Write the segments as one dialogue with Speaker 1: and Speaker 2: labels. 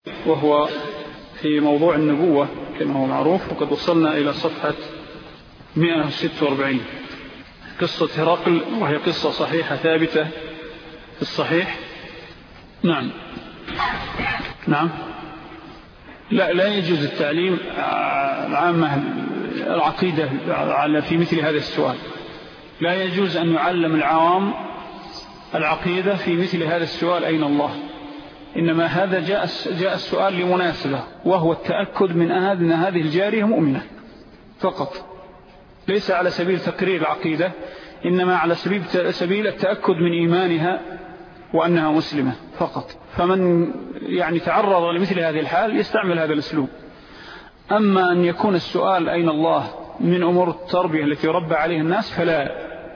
Speaker 1: وهو في موضوع النبوة كما هو معروف، وقد وصلنا إلى صفحة 146 قصة هرقل، وهي قصة صحيحة ثابتة في الصحيح. نعم لا يجوز التعليم العامة العقيدة في مثل هذا السؤال. لا يجوز أن يعلم العوام العقيدة في مثل هذا السؤال أين الله. إنما هذا جاء السؤال لمناسبة، وهو التأكد من أن هذه الجارية مؤمنة فقط، ليس على سبيل تقرير العقيدة، إنما على سبيل التأكد من إيمانها وأنها مسلمة فقط. فمن تعرض لمثل هذه الحال يستعمل هذا الأسلوب. أما أن يكون السؤال أين الله من أمور التربية التي يربى عليها الناس، فلا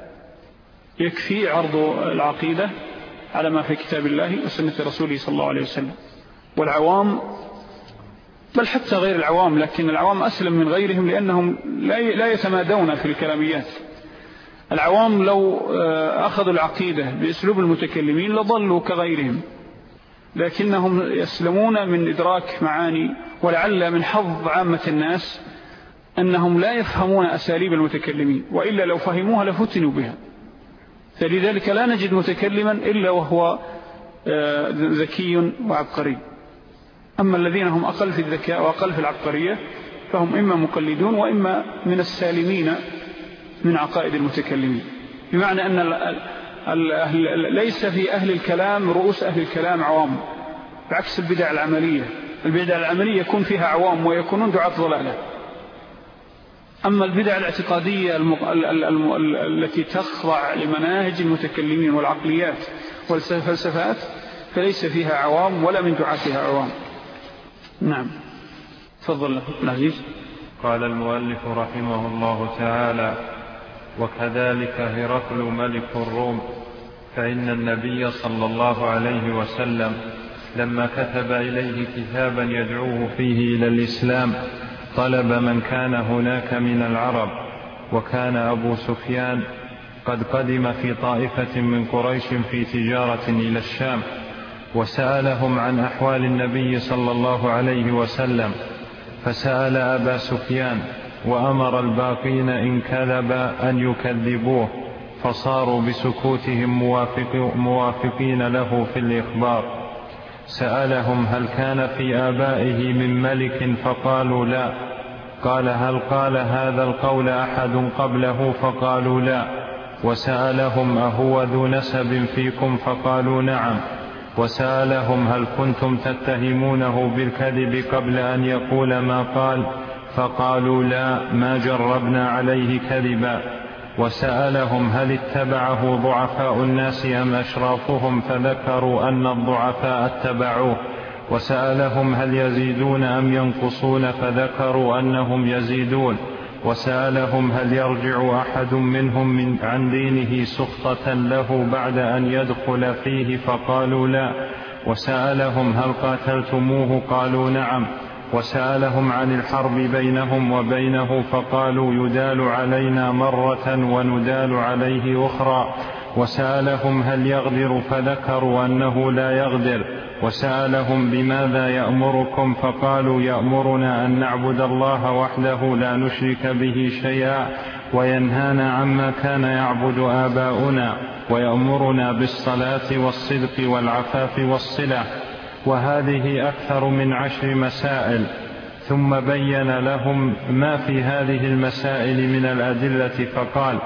Speaker 1: يكفي عرض العقيدة على ما في كتاب الله وسنة رسوله صلى الله عليه وسلم. والعوام، بل حتى غير العوام، لكن العوام أسلم من غيرهم لأنهم لا يتمادون في الكلاميات. العوام لو أخذوا العقيدة بأسلوب المتكلمين لضلوا كغيرهم، لكنهم يسلمون من إدراك معاني. ولعل من حظ عامة الناس أنهم لا يفهمون أساليب المتكلمين، وإلا لو فهموها لفتنوا بها. فلذلك لا نجد متكلما إلا وهو ذكي وعبقري. أما الذين هم أقل في الذكاء وأقل في العبقرية فهم إما مقلدون وإما من السالمين من عقائد المتكلمين. بمعنى أن ليس في أهل الكلام رؤوس أهل الكلام عوام، بعكس البدع العملية. البدع العملية يكون فيها عوام ويكونون دعاة ضلالة. أما البدع الاعتقادية التي تخضع لمناهج المتكلمين والعقليات والفلسفات فليس فيها عوام ولا من دعاتها عوام. نعم، تفضل العزيز.
Speaker 2: قال المؤلف رحمه الله تعالى: وكذلك هرقل ملك الروم، فإن النبي صلى الله عليه وسلم لما كتب إليه كتابا يدعوه فيه إلى الإسلام طلب من كان هناك من العرب، وكان أبو سفيان قد قدم في طائفة من قريش في تجارة إلى الشام، وسألهم عن أحوال النبي صلى الله عليه وسلم، فسأل أبا سفيان وأمر الباقين إن كذب أن يكذبوه، فصاروا بسكوتهم موافقين له في الإخبار. سألهم هل كان في آبائه من ملك، فقالوا لا. قال هل قال هذا القول أحد قبله، فقالوا لا. وسألهم أهو ذو نسب فيكم، فقالوا نعم. وسألهم هل كنتم تتهمونه بالكذب قبل أن يقول ما قال، فقالوا لا، ما جربنا عليه كذبا. وسألهم هل اتبعه ضعفاء الناس أم أشرافهم، فذكروا أن الضعفاء اتبعوه. وسألهم هل يزيدون أم ينقصون، فذكروا أنهم يزيدون. وسألهم هل يرجع أحد منهم عن دينه سخطة له بعد أن يدخل فيه، فقالوا لا. وسألهم هل قاتلتموه، قالوا نعم. وسألهم عن الحرب بينهم وبينه، فقالوا يدال علينا مرة وندال عليه أخرى. وسألهم هل يغدر، فذكروا أنه لا يغدر. وسألهم بماذا يأمركم، فقالوا يأمرنا أن نعبد الله وحده لا نشرك به شيئا، وينهانا عما كان يعبد آباؤنا، ويأمرنا بالصلاة والصدق والعفاف والصلة. وهذه أكثر من 10 مسائل. ثم بين لهم ما في هذه المسائل من الأدلة، فقال: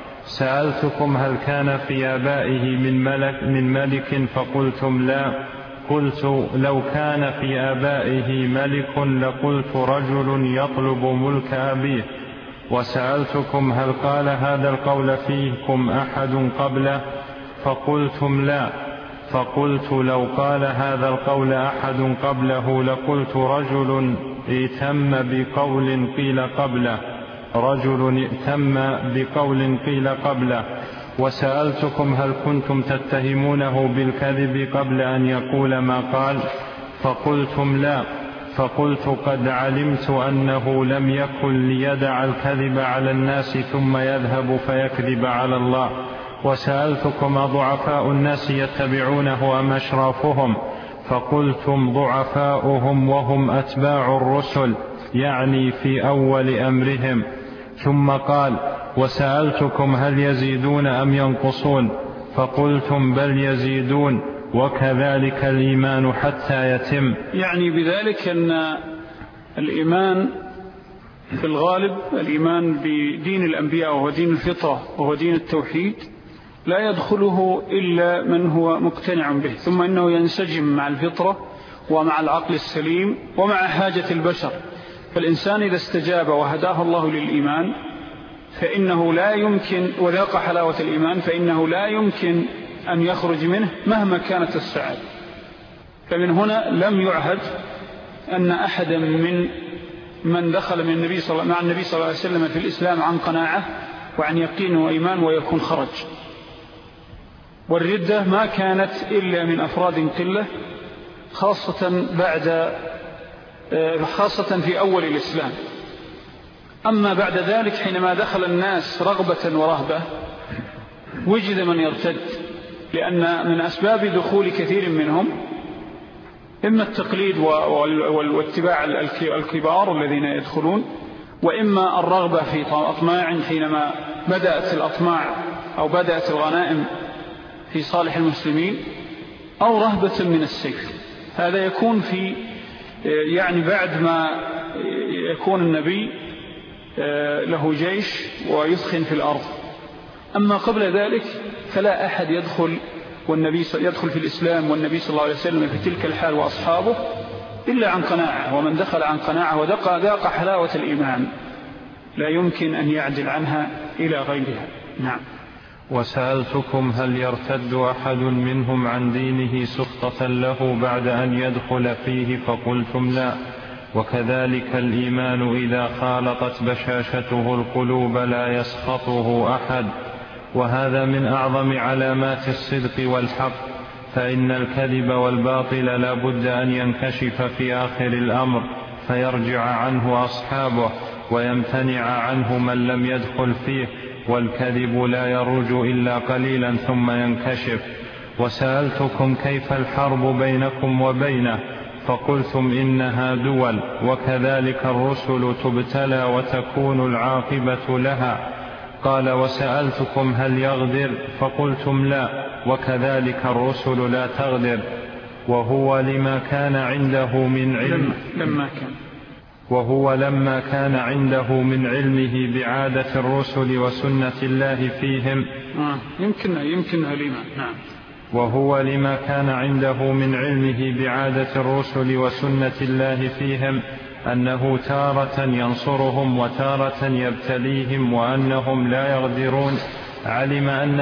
Speaker 2: سألتكم هل كان في آبائه من ملك، فقلتم لا. قلت لو كان في آبائه ملك لقلت رجل يطلب ملك أبيه. وسألتكم هل قال هذا القول فيكم أحد قبله، فقلتم لا. فقلت لو قال هذا القول أحد قبله لقلت رجل ائتم بقول قيل قبله. وسألتكم هل كنتم تتهمونه بالكذب قبل أن يقول ما قال، فقلتم لا. فقلت قد علمت أنه لم يكن ليدع الكذب على الناس ثم يذهب فيكذب على الله. وسألتكم أضعفاء الناس يتبعونه أم أشرافهم، فقلتم ضعفاؤهم وهم أتباع الرسل، يعني في أول أمرهم. ثم قال: وسألتكم هل يزيدون أم ينقصون؟ فقلتم بل يزيدون، وكذلك الإيمان حتى يتم.
Speaker 1: يعني بذلك أن الإيمان في الغالب الإيمان بدين الأنبياء وهو دين الفطرة وهو دين التوحيد لا يدخله إلا من هو مقتنع به، ثم إنه ينسجم مع الفطرة ومع العقل السليم ومع حاجة البشر. فالإنسان إذا استجاب وهداه الله للإيمان فإنه لا يمكن، وذاق حلاوة الإيمان، فإنه لا يمكن أن يخرج منه مهما كانت السعادة. فمن هنا لم يعهد أن أحدا من دخل مع النبي صلى الله عليه وسلم في الإسلام عن قناعة وعن يقين وإيمان ويكون خرج. والردة ما كانت إلا من أفراد قلة، خاصة في أول الإسلام. أما بعد ذلك حينما دخل الناس رغبة ورهبة وجد من يرتد، لأن من أسباب دخول كثير منهم إما التقليد واتباع الكبار الذين يدخلون، وإما الرغبة في أطماع حينما بدأت الأطماع أو بدأت الغنائم في صالح المسلمين، أو رهبة من السيف. هذا يكون يعني بعد ما يكون النبي له جيش ويثخن في الأرض. أما قبل ذلك فلا أحد يدخل في الإسلام والنبي صلى الله عليه وسلم في تلك الحال وأصحابه إلا عن قناعة، ومن دخل عن قناعة وذاق حلاوة الإيمان لا يمكن أن يعدل عنها إلى غيرها. نعم.
Speaker 2: وسألتكم هل يرتد أحد منهم عن دينه سخطة له بعد أن يدخل فيه؟ فقلتم لا، وكذلك الإيمان إذا خالطت بشاشته القلوب لا يسخطه أحد. وهذا من أعظم علامات الصدق والحق، فإن الكذب والباطل لا بد أن ينكشف في آخر الأمر فيرجع عنه أصحابه ويمتنع عنه من لم يدخل فيه، والكذب لا يروج إلا قليلا ثم ينكشف. وسألتكم كيف الحرب بينكم وبينه؟ فقلتم إنها دول، وكذلك الرسل تبتلى وتكون العاقبة لها. قال: وسألتكم هل يغدر؟ فقلتم لا، وكذلك الرسل لا تغدر. وهو لما كان عنده من علم لما كان عنده من علمه بعادة الرسل وسنة الله فيهم.
Speaker 1: يمكنها الإيمان. نعم.
Speaker 2: وهو لما كان عنده من علمه بعادة الرسل وسنة الله فيهم أنه تارة ينصرهم وتارة يبتليهم وأنهم لا يغدرون. علم أن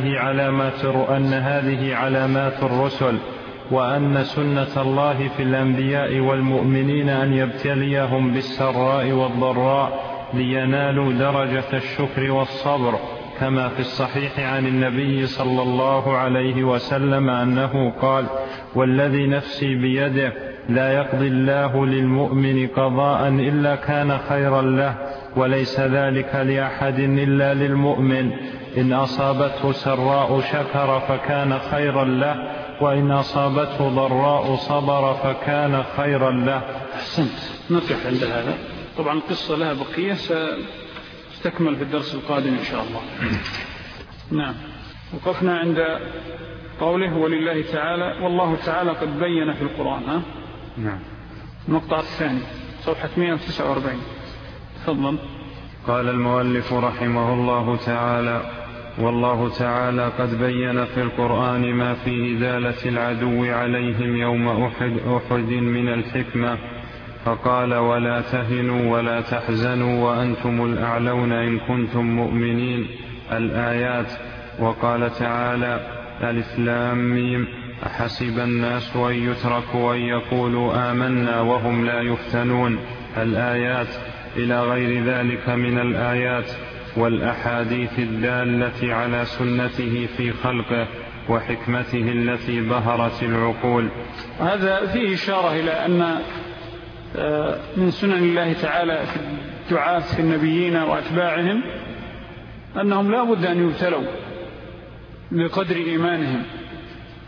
Speaker 2: هذه علامات الرسل، وأن سنة الله في الأنبياء والمؤمنين أن يبتليهم بالسراء والضراء لينالوا درجة الشكر والصبر، كما في الصحيح عن النبي صلى الله عليه وسلم أنه قال: والذي نفسي بيده لا يقضي الله للمؤمن قضاء إلا كان خيرا له، وليس ذلك لأحد إلا للمؤمن، إن أصابته سراء شكر فكان خيرا له، وإن أصابته ضراء صبر فكان خيرا له.
Speaker 1: أحسنت. نقف عند هذا. طبعا القصة لها بقية ستكمل في الدرس القادم إن شاء الله. نعم. وقفنا عند قوله: ولله تعالى، والله تعالى قد بين في القرآن.
Speaker 2: نعم.
Speaker 1: المقطع الثاني صفحة 149. تفضل.
Speaker 2: قال المؤلف رحمه الله تعالى: والله تعالى قد بين في القرآن ما في إزالة العدو عليهم يوم أحد من الحكمة، فقال: ولا تهنوا ولا تحزنوا وأنتم الأعلون إن كنتم مؤمنين، الآيات. وقال تعالى: ألف لام ميم، أحسب الناس أن يتركوا أن يقولوا آمنا وهم لا يفتنون، الآيات، إلى غير ذلك من الآيات والأحاديث الدالة على سنته في خلقه وحكمته التي بهرت العقول.
Speaker 1: هذا فيه إشارة إلى أن من سنن الله تعالى في الدعاة في النبيين وأتباعهم أنهم لا بد أن يبتلوا بقدر إيمانهم،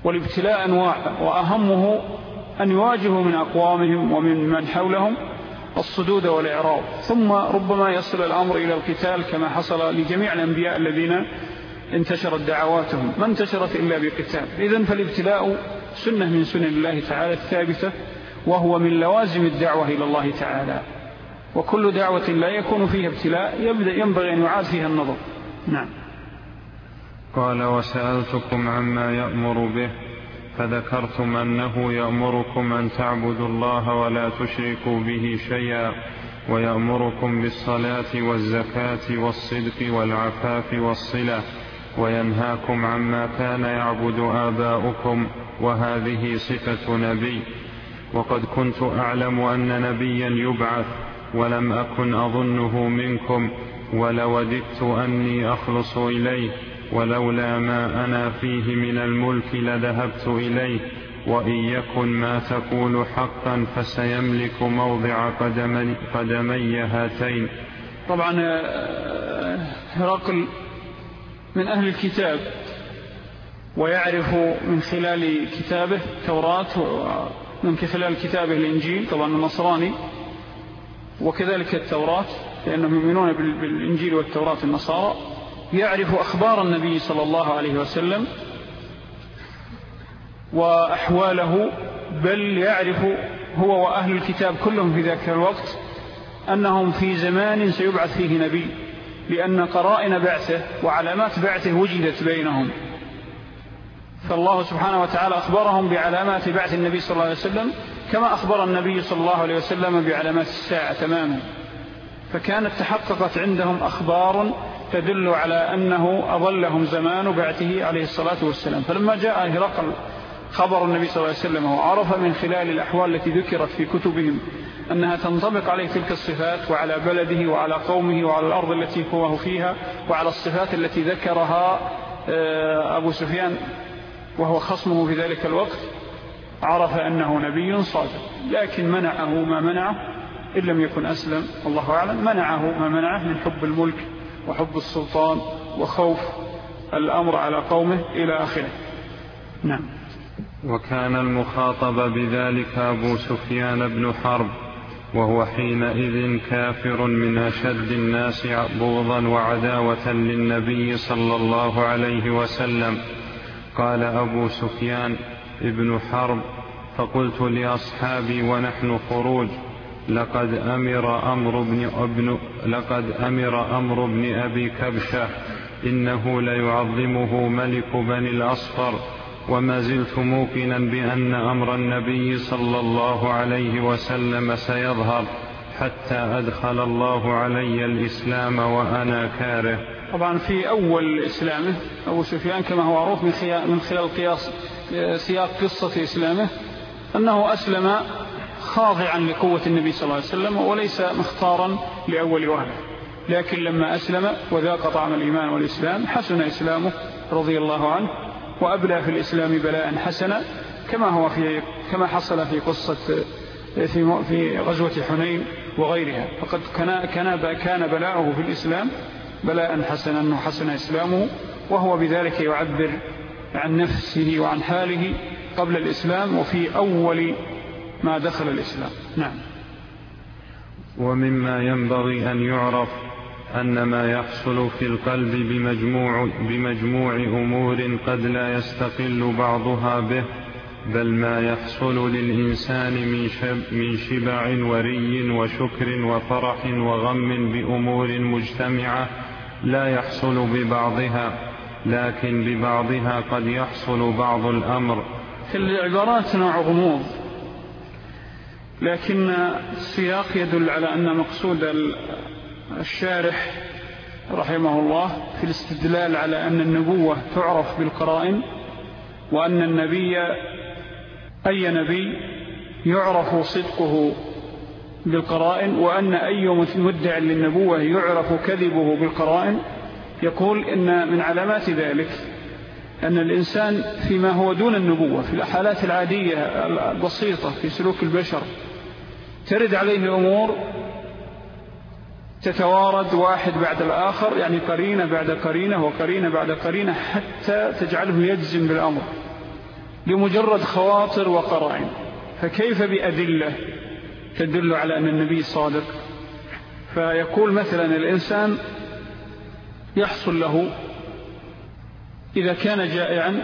Speaker 1: والابتلاء أنواع، وأهمه أن يواجهوا من أقوامهم ومن من حولهم الصدود والإعراض، ثم ربما يصل الأمر إلى القتال كما حصل لجميع الأنبياء الذين انتشرت دعواتهم، ما انتشرت إلا بقتال. إذن فالابتلاء سنة من سنن الله تعالى الثابتة، وهو من لوازم الدعوة إلى الله تعالى، وكل دعوة لا يكون فيها ابتلاء ينبغي أن يعاد فيها النظر. نعم.
Speaker 2: قال: وسألتكم عما يأمر به فذكرتم أنه يأمركم أن تعبدوا الله ولا تشركوا به شيئا، ويأمركم بالصلاة والزكاة والصدق والعفاف والصلة، وينهاكم عما كان يعبد آباؤكم، وهذه صفة نبي. وقد كنت أعلم أن نبيا يبعث ولم أكن أظنه منكم، ولوددت أني أخلص إليه، ولولا ما أنا فيه من الملك لذهبت إليه، وإن يكن ما تقول حقا فسيملك موضع قدمي هاتين.
Speaker 1: طبعا هرقل من أهل الكتاب، ويعرف من خلال كتابه التوراة ومن خلال كتابه الإنجيل، طبعا النصراني، وكذلك التوراة لأنهم يؤمنون بالإنجيل والتوراة النصارى، يعرف أخبار النبي صلى الله عليه وسلم وأحواله، بل يعرف هو وأهل الكتاب كلهم في ذاك الوقت أنهم في زمان سيبعث فيه نبي، لأن قرائن بعثه وعلامات بعثه وجدت بينهم، فالله سبحانه وتعالى أخبرهم بعلامات بعث النبي صلى الله عليه وسلم كما أخبر النبي صلى الله عليه وسلم بعلامات الساعة تماما، فكانت تحققت عندهم أخبار تدل على أنه أظلهم زمان بعثه عليه الصلاة والسلام. فلما جاء هرقل خبر النبي صلى الله عليه وسلم وعرف من خلال الأحوال التي ذكرت في كتبهم أنها تنطبق عليه تلك الصفات، وعلى بلده وعلى قومه وعلى الأرض التي هو فيها، وعلى الصفات التي ذكرها أبو سفيان وهو خصمه في ذلك الوقت، عرف أنه نبي صادق. لكن منعه ما منعه إن لم يكن أسلم، الله أعلم، منعه ما منعه من حب الملك وحب السلطان وخوف الأمر على قومه إلى آخره. نعم.
Speaker 2: وكان المخاطب بذلك أبو سفيان بن حرب، وهو حينئذ كافر من أشد الناس بغضا وعداوة للنبي صلى الله عليه وسلم. قال أبو سفيان ابن حرب: فقلت لأصحابي ونحن خروج: لقد أمر أمر بن أبي كبشة إنه ليعظمه ملك بني الأصفر، وما زلت موقنا بأن أمر النبي صلى الله عليه وسلم سيظهر حتى أدخل الله علي الإسلام وأنا كاره.
Speaker 1: طبعا في أول إسلامه أبو سفيان كما هو معروف من خلال سياق قصة إسلامه أنه أسلم خاضعا لقوة النبي صلى الله عليه وسلم وليس مختارا لأول وهلة، لكن لما أسلم وذاق طعم الإيمان والإسلام حسن إسلامه رضي الله عنه، وأبلى في الإسلام بلاء حسنا كما حصل في قصة في غزوة حنين وغيرها. فقد كان بلاؤه في الإسلام بلاء حسنا، أنه حسن إسلامه، وهو بذلك يعبر عن نفسه وعن حاله قبل الإسلام وفي أول ما دخل الإسلام. نعم.
Speaker 2: ومما ينبغي أن يعرف أن ما يحصل في القلب بمجموع أمور قد لا يستقل بعضها به، بل ما يحصل للإنسان من شبع وري وشكر وفرح وغم بأمور مجتمعة لا يحصل ببعضها، لكن ببعضها قد يحصل بعض الأمر.
Speaker 1: في العبارات نوع غموض، لكن السياق يدل على أن مقصود الشارح رحمه الله في الاستدلال على أن النبوة تعرف بالقرائن، وأن النبي أي نبي يعرف صدقه بالقرائن، وأن أي مدع للنبوة يعرف كذبه بالقرائن. يقول إن من علامات ذلك أن الإنسان فيما هو دون النبوة في الحالات العادية البسيطة في سلوك البشر ترد عليه أمور تتوارد واحد بعد الآخر، يعني قرينة بعد قرينة وقرينة بعد قرينة، حتى تجعله يجزم بالأمر. بمجرد خواطر وقرائن، فكيف بأدلة تدل على أن النبي صادق؟ فيقول مثلا الإنسان يحصل له إذا كان جائعا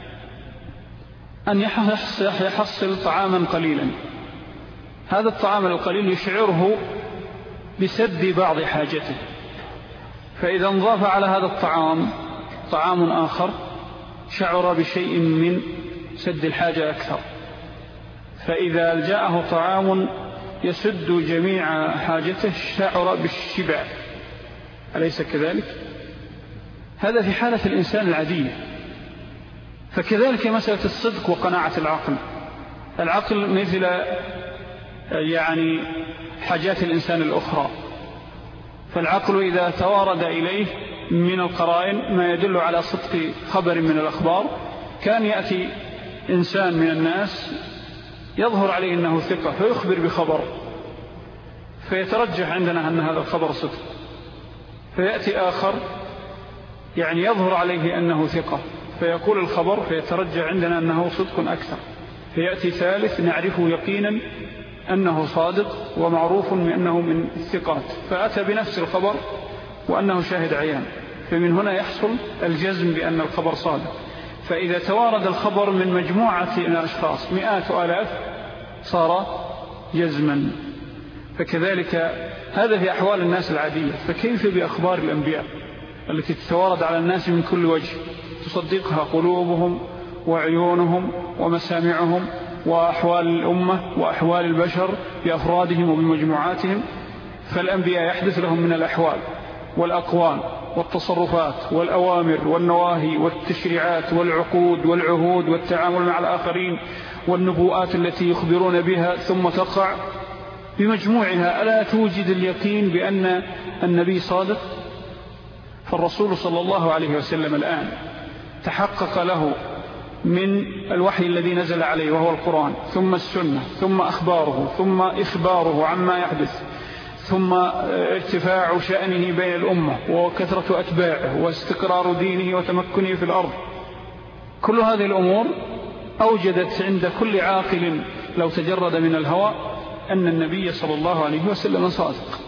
Speaker 1: أن يحصل طعاما قليلا، هذا الطعام القليل يشعره بسد بعض حاجته، فإذا انضاف على هذا الطعام طعام آخر شعر بشيء من سد الحاجة أكثر، فإذا جاءه طعام يسد جميع حاجته شعر بالشبع، أليس كذلك؟ هذا في حالة الإنسان العادية. فكذلك مسألة الصدق وقناعة العقل مثل يعني حاجات الإنسان الأخرى، فالعقل إذا توارد إليه من القرائن ما يدل على صدق خبر من الأخبار، كان يأتي إنسان من الناس يظهر عليه أنه ثقة فيخبر بخبر فيترجح عندنا أن هذا الخبر صدق، فيأتي آخر يعني يظهر عليه أنه ثقة فيقول الخبر فيترجح عندنا أنه صدق أكثر، فيأتي ثالث نعرفه يقينا أنه صادق ومعروف أنه من الثقات، فأتى بنفس الخبر وأنه شاهد عيان، فمن هنا يحصل الجزم بأن الخبر صادق. فإذا توارد الخبر من مجموعة من الأشخاص مئات وآلاف صار جزما. فكذلك هذا في أحوال الناس العادية، فكيف بأخبار الأنبياء التي تتوارد على الناس من كل وجه تصدقها قلوبهم وعيونهم ومسامعهم وأحوال الأمة وأحوال البشر بأفرادهم وبمجموعاتهم؟ فالأنبياء يحدث لهم من الأحوال والأقوال والتصرفات والأوامر والنواهي والتشريعات والعقود والعهود والتعامل مع الآخرين والنبوءات التي يخبرون بها ثم تقع بمجموعها. ألا توجد اليقين بأن النبي صادق؟ فالرسول صلى الله عليه وسلم الآن تحقق له من الوحي الذي نزل عليه وهو القرآن، ثم السنة، ثم أخباره، ثم إخباره عما يحدث، ثم ارتفاع شأنه بين الأمة وكثرة أتباعه واستقرار دينه وتمكنه في الأرض. كل هذه الأمور أوجدت عند كل عاقل لو تجرد من الهوى أن النبي صلى الله عليه وسلم صادق.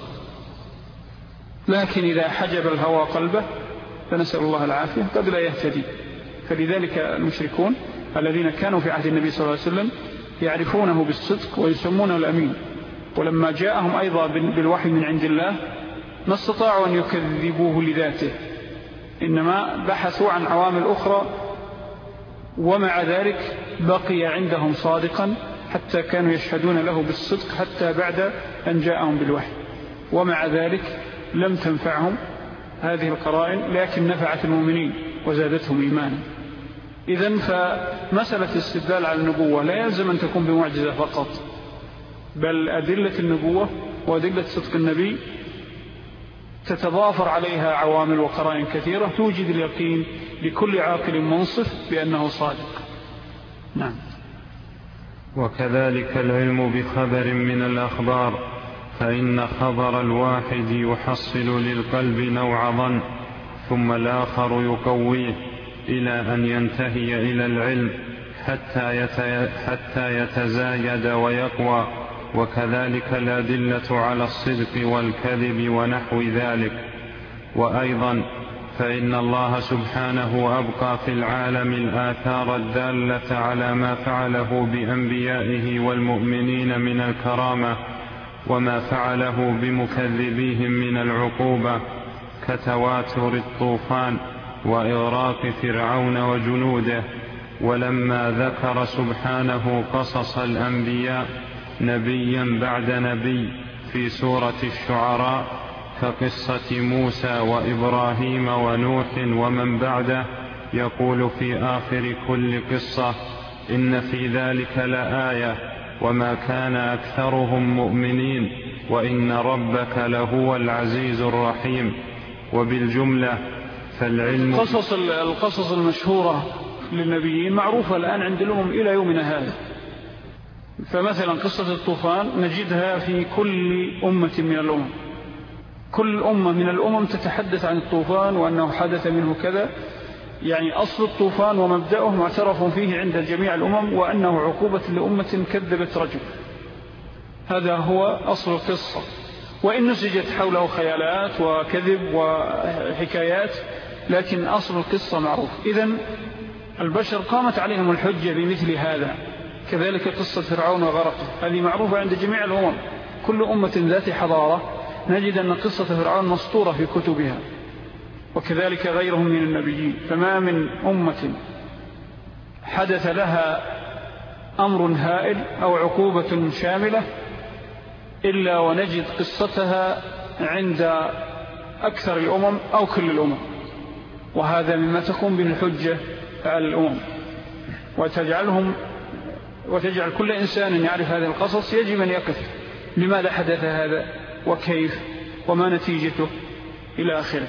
Speaker 1: لكن إذا حجب الهوى قلبه فنسأل الله العافية قد لا يهتدي. فلذلك المشركون الذين كانوا في عهد النبي صلى الله عليه وسلم يعرفونه بالصدق ويسمونه الأمين، ولما جاءهم أيضا بالوحي من عند الله ما استطاعوا أن يكذبوه لذاته، إنما بحثوا عن عوامل أخرى، ومع ذلك بقي عندهم صادقا حتى كانوا يشهدون له بالصدق حتى بعد أن جاءهم بالوحي، ومع ذلك لم تنفعهم هذه القرائن، لكن نفعت المؤمنين وزادتهم إيمانا. إذن فمسألة الاستدلال على النبوة لا يلزم أن تكون بمعجزة فقط، بل أدلة النبوة وأدلة صدق النبي تتضافر عليها عوامل وقرائن كثيرة توجد اليقين لكل عاقل منصف بأنه صادق. نعم.
Speaker 2: وكذلك العلم بخبر من الأخبار، فإن خبر الواحد يحصل للقلب نوع ظن، ثم الآخر يقويه إلى أن ينتهي إلى العلم حتى يتزايد ويقوى. وكذلك الأدلة على الصدق والكذب ونحو ذلك. وأيضا فإن الله سبحانه أبقى في العالم الآثار الدالة على ما فعله بأنبيائه والمؤمنين من الكرامة، وما فعله بمكذبيهم من العقوبة، كتواتر الطوفان وإغراق فرعون وجنوده. ولما ذكر سبحانه قصص الأنبياء نبيا بعد نبي في سورة الشعراء كقصة موسى وإبراهيم ونوح ومن بعده، يقول في آخر كل قصة: إن في ذلك لآية وما كان أكثرهم مؤمنين وإن ربك لهو العزيز الرحيم. وبالجملة فالعلم
Speaker 1: القصص المشهورة للنبيين معروفة الآن عند الأمم إلى يومنا هذا. فمثلا قصة الطوفان نجدها في كل أمة من الأمم، كل أمة من الأمم تتحدث عن الطوفان وأنه حدث منه كذا، يعني أصل الطوفان ومبدأه معترف فيه عند جميع الأمم، وأنه عقوبة لأمة كذبت رجل. هذا هو أصل القصة، وإن نسجت حوله خيالات وكذب وحكايات، لكن أصل القصة معروف. إذن البشر قامت عليهم الحجة بمثل هذا. كذلك قصة فرعون وغرقه هذه معروفة عند جميع الأمم. كل أمة ذات حضارة نجد أن قصة فرعون مسطورة في كتبها، وكذلك غيرهم من النبيين. فما من أمة حدث لها أمر هائل أو عقوبة شاملة إلا ونجد قصتها عند أكثر الأمم أو كل الأمم، وهذا مما تقوم به الحجة على الأمم، وتجعل كل إنسان يعرف هذه القصص يجب أن يقف لماذا حدث هذا وكيف وما نتيجته إلى آخره.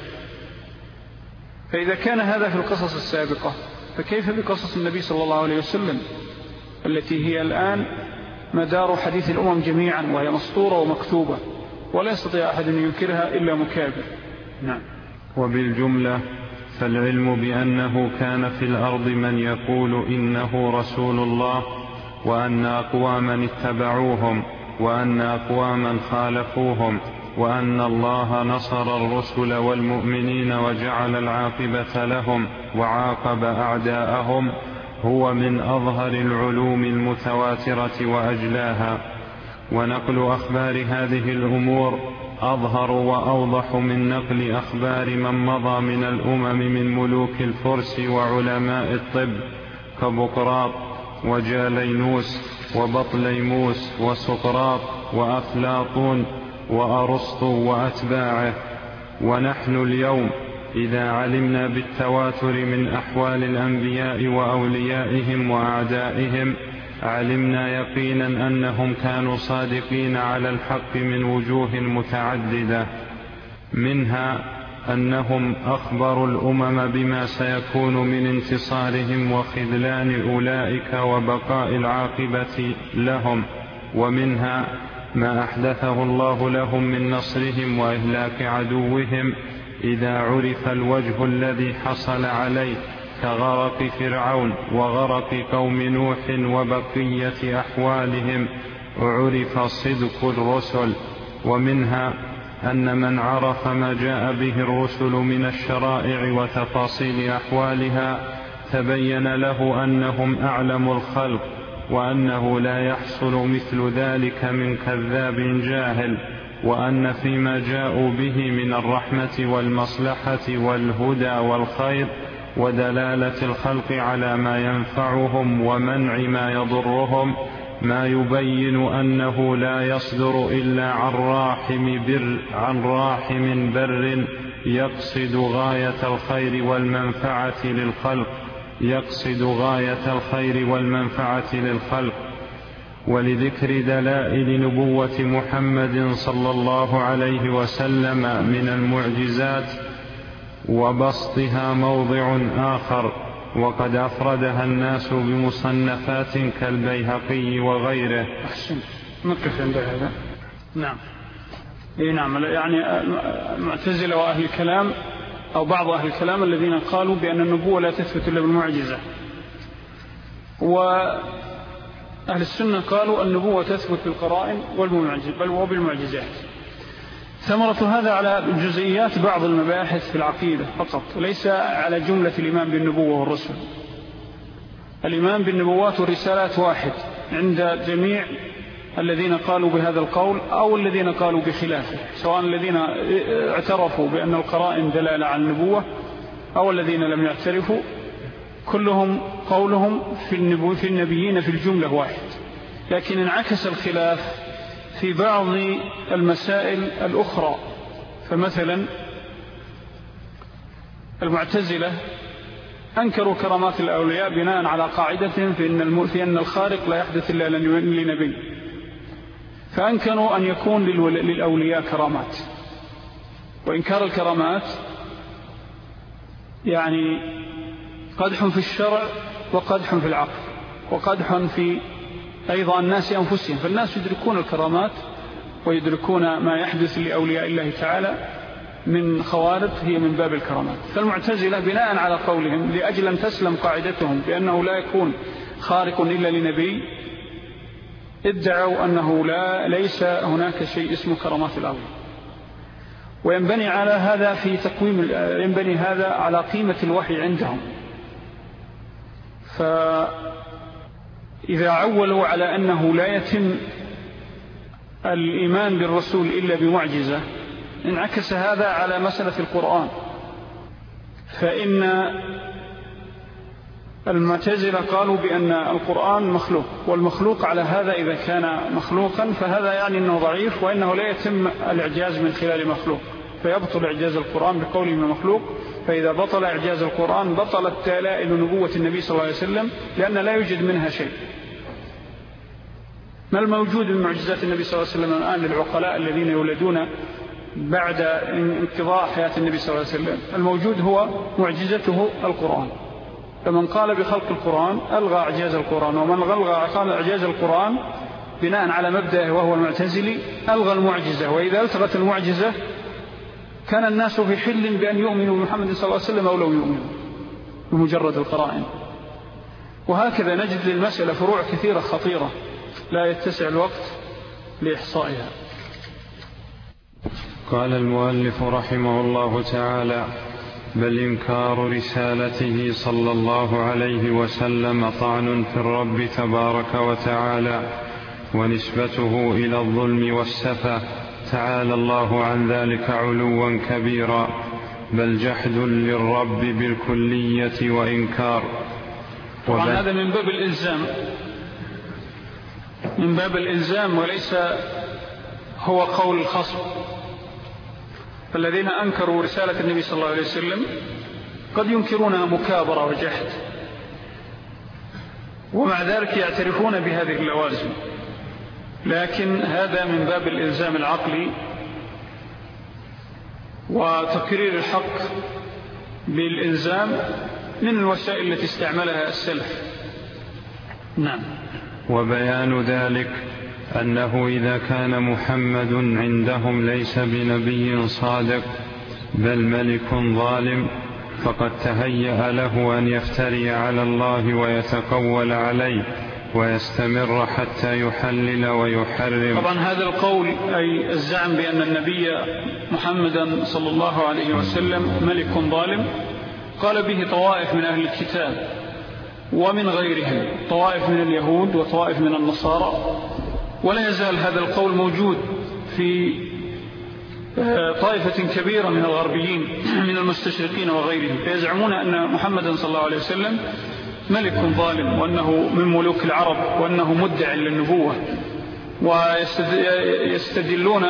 Speaker 1: فإذا كان هذا في القصص السابقة، فكيف بقصص النبي صلى الله عليه وسلم التي هي الآن مدار حديث الأمم جميعا، وهي مسطورة ومكتوبة ولا يستطيع أحد أن ينكرها إلا مكابر. نعم.
Speaker 2: وبالجملة فالعلم بأنه كان في الأرض من يقول إنه رسول الله، وأن أقواما اتبعوهم، وأن أقواما خالفوهم، وأن الله نصر الرسل والمؤمنين وجعل العاقبة لهم وعاقب أعداءهم، هو من أظهر العلوم المتواترة وأجلاها. ونقل أخبار هذه الأمور أظهر وأوضح من نقل أخبار من مضى من الأمم من ملوك الفرس وعلماء الطب كبقراط وجالينوس وبطليموس وسقراط وأفلاطون وأرسطو وأتباعه. ونحن اليوم إذا علمنا بالتواتر من أحوال الأنبياء وأوليائهم وأعدائهم، علمنا يقينا أنهم كانوا صادقين على الحق من وجوه متعددة، منها أنهم أخبروا الأمم بما سيكون من انتصارهم وخذلان أولئك وبقاء العاقبة لهم، ومنها ما أحدثه الله لهم من نصرهم وإهلاك عدوهم إذا عرف الوجه الذي حصل عليه، كغرق فرعون وغرق قوم نوح وبقية أحوالهم، عرف صدق الرسل. ومنها أن من عرف ما جاء به الرسل من الشرائع وتفاصيل أحوالها تبين له أنهم أعلم الخلق، وأنه لا يحصل مثل ذلك من كذاب جاهل، وأن فيما جاءوا به من الرحمة والمصلحة والهدى والخير ودلالة الخلق على ما ينفعهم ومنع ما يضرهم ما يبين أنه لا يصدر إلا عن راحم بر يقصد غاية الخير والمنفعة للخلق. ولذكر دلائل نبوة محمد صلى الله عليه وسلم من المعجزات وبسطها موضع آخر، وقد أفردها الناس بمصنفات كالبيهقي وغيره.
Speaker 1: أحسن، نقف عند هذا. نعم. نعم، يعني المعتزلة وأهل الكلام أو بعض أهل الكلام الذين قالوا بأن النبوة لا تثبت إلا بالمعجزة، وأهل السنة قالوا النبوة تثبت بالقرائن بل وبالمعجزات. ثمرة هذا على جزئيات بعض المباحث في العقيدة فقط، ليس على جملة الإيمان بالنبوة والرسل. الإيمان بالنبوات والرسالات واحد عند جميع الذين قالوا بهذا القول أو الذين قالوا بخلافه، سواء الذين اعترفوا بأن القرائن دلالة على النبوة أو الذين لم يعترفوا، كلهم قولهم في النبيين في الجملة واحد. لكن انعكس الخلاف في بعض المسائل الأخرى. فمثلا المعتزلة أنكروا كرامات الأولياء بناء على قاعدتهم في أن الخارق لا يحدث إلا لنبي، فأنكروا أن يكون للأولياء كرامات. وإنكار الكرامات يعني قدح في الشرع وقدح في العقل وقدح في أيضا الناس أنفسهم. فالناس يدركون الكرامات ويدركون ما يحدث لأولياء الله تعالى، من خوارق هي من باب الكرامات. فالمعتزلة بناء على قولهم لأجل أن تسلم قاعدتهم بأنه لا يكون خارق إلا لنبي، ادعوا أنه ليس هناك شيء اسمه كرامات الأولياء، وينبني على هذا في ينبني هذا على قيمة الوحي عندهم. فإذا عولوا على أنه لا يتم الإيمان بالرسول إلا بمعجزة، انعكس هذا على مسألة القرآن، فإن المعتزلة قالوا بأن القرآن مخلوق، والمخلوق على هذا إذا كان مخلوقا فهذا يعني أنه ضعيف، وإنه لا يتم الإعجاز من خلال مخلوق، فيبطل إعجاز القرآن بقوله من مخلوق. فإذا بطل إعجاز القرآن بطلت دلائل نبوة النبي صلى الله عليه وسلم، لأن لا يوجد منها شيء. ما الموجود من معجزات النبي صلى الله عليه وسلم الآن للعقلاء الذين يولدون بعد انقضاء حياة النبي صلى الله عليه وسلم؟ الموجود هو معجزته القرآن. فمن قال بخلق القرآن ألغى إعجاز القرآن، ومن قال إعجاز القرآن بناء على مبدأه وهو المعتزلي ألغى المعجزة. وإذا ألغت المعجزة كان الناس في حل بأن يؤمنوا بمحمد صلى الله عليه وسلم أو لو يؤمنوا بمجرد القرائن. وهكذا نجد للمسألة فروع كثيرة خطيرة لا يتسع الوقت لإحصائها.
Speaker 2: قال المؤلف رحمه الله تعالى: بل إنكار رسالته صلى الله عليه وسلم طعن في الرب تبارك وتعالى، ونسبته إلى الظلم والسفة، تعالى الله عن ذلك علوا كبيرا، بل جحد للرب بالكلية وإنكار.
Speaker 1: طبعا هذا من باب الإلزام، من باب الإلزام وليس هو قول الخصم. فالذين أنكروا رسالة النبي صلى الله عليه وسلم قد ينكرونها مكابرة وجحد، ومع ذلك يعترفون بهذه اللوازم، لكن هذا من باب الإلزام العقلي وتقرير الحق بالإلزام من الوسائل التي استعملها السلف. نعم.
Speaker 2: وبيان ذلك أنه إذا كان محمد عندهم ليس بنبي صادق بل ملك ظالم، فقد تهيأ له أن يفتري على الله ويتقول عليه ويستمر حتى يحلل ويحرم.
Speaker 1: طبعا هذا القول أي الزعم بأن النبي محمدا صلى الله عليه وسلم ملك ظالم قال به طوائف من أهل الكتاب ومن غيرهم، طوائف من اليهود وطوائف من النصارى، ولا يزال هذا القول موجود في طائفة كبيرة من الغربيين من المستشرقين وغيرهم، فيزعمون أن محمدا صلى الله عليه وسلم ملك ظالم، وأنه من ملوك العرب، وأنه مدع للنبوة، ويستدلون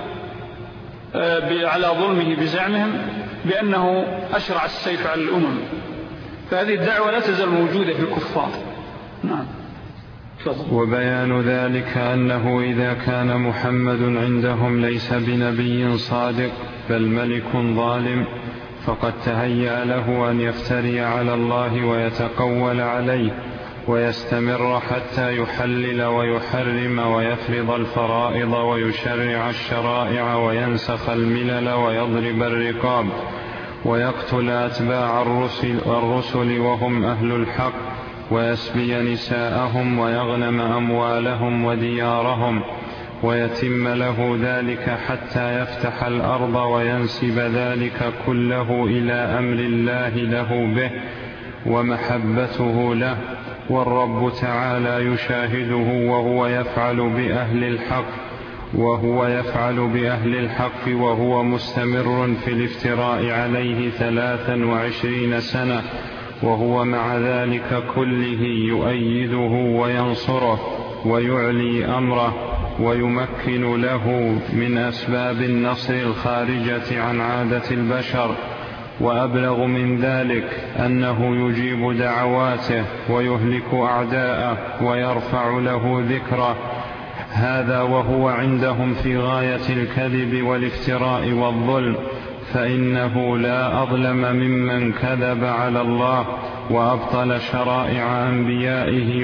Speaker 1: على ظلمه بزعمهم بأنه أشرع السيف على الأمم. فهذه الدعوة لا تزال موجودة في الكفار. نعم.
Speaker 2: وبيان ذلك أنه إذا كان محمد عندهم ليس بنبي صادق بل ملك ظالم، فقد تهيأ له أن يفتري على الله ويتقول عليه ويستمر حتى يحلل ويحرم ويفرض الفرائض ويشرع الشرائع وينسخ الملل ويضرب الرقاب ويقتل أتباع الرسل وهم أهل الحق، ويسبي نساءهم ويغنم أموالهم وديارهم، ويتم له ذلك حتى يفتح الأرض وينسب ذلك كله إلى أمر الله له به ومحبته له، والرب تعالى يشاهده وهو يفعل بأهل الحق وهو مستمر في الافتراء عليه 23 سنة، وهو مع ذلك كله يؤيده وينصره ويعلي أمره ويمكن له من أسباب النصر الخارجة عن عادة البشر. وأبلغ من ذلك أنه يجيب دعواته ويهلك أعداءه ويرفع له ذكره، هذا وهو عندهم في غاية الكذب والافتراء والظلم، فإنه لا أظلم ممن كذب على الله وأبطل شرائع أنبيائه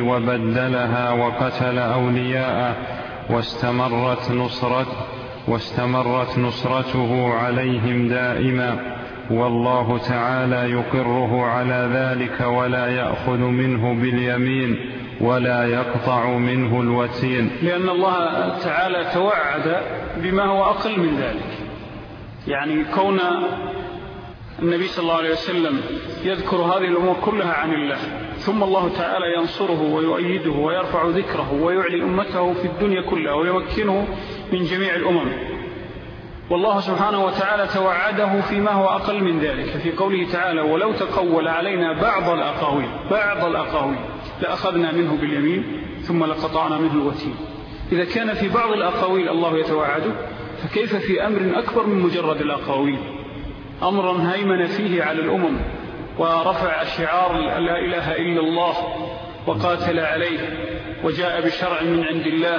Speaker 2: واستمرت نصرته عليهم دائما، والله تعالى يقره على ذلك ولا يأخذ منه باليمين ولا يقطع منه الوتين،
Speaker 1: لأن الله تعالى توعد بما هو أقل من ذلك. يعني كون النبي صلى الله عليه وسلم يذكر هذه الأمور كلها عن الله، ثم الله تعالى ينصره ويؤيده ويرفع ذكره ويعلي أمته في الدنيا كلها ويمكنه من جميع الأمم، والله سبحانه وتعالى توعده فيما هو أقل من ذلك في قوله تعالى: ولو تقول علينا بعض الأقاويل لأخذنا منه باليمين ثم لقطعنا منه الوتين. إذا كان في بعض الأقاويل الله يتوعده، فكيف في أمر أكبر من مجرد الأقاويل، أمرا هيمن فيه على الأمم ورفع شعار لا إله إلا الله وقاتل عليه وجاء بشرع من عند الله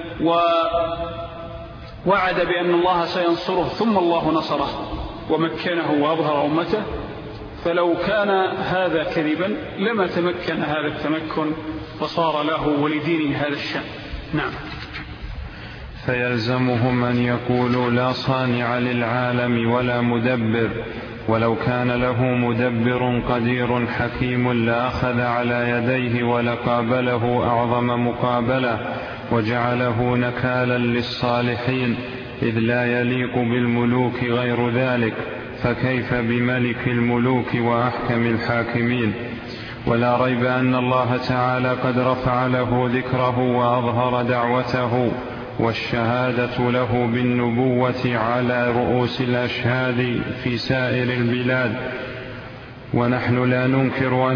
Speaker 1: ووعد بأن الله سينصره، ثم الله نصره ومكنه وأظهر أمته. فلو كان هذا كذبا لما تمكن هذا التمكن وصار له ولدينه هذا الشأن. نعم.
Speaker 2: فيلزمهم أن يقولوا لا صانع للعالم ولا مدبر، ولو كان له مدبر قدير حكيم لأخذ على يديه ولقابله أعظم مقابلة وجعله نكالا للصالحين، إذ لا يليق بالملوك غير ذلك، فكيف بملك الملوك وأحكم الحاكمين؟ ولا ريب أن الله تعالى قد رفع له ذكره وأظهر دعوته والشهادة له بالنبوة على رؤوس الأشهاد في سائر البلاد، ونحن لا ننكر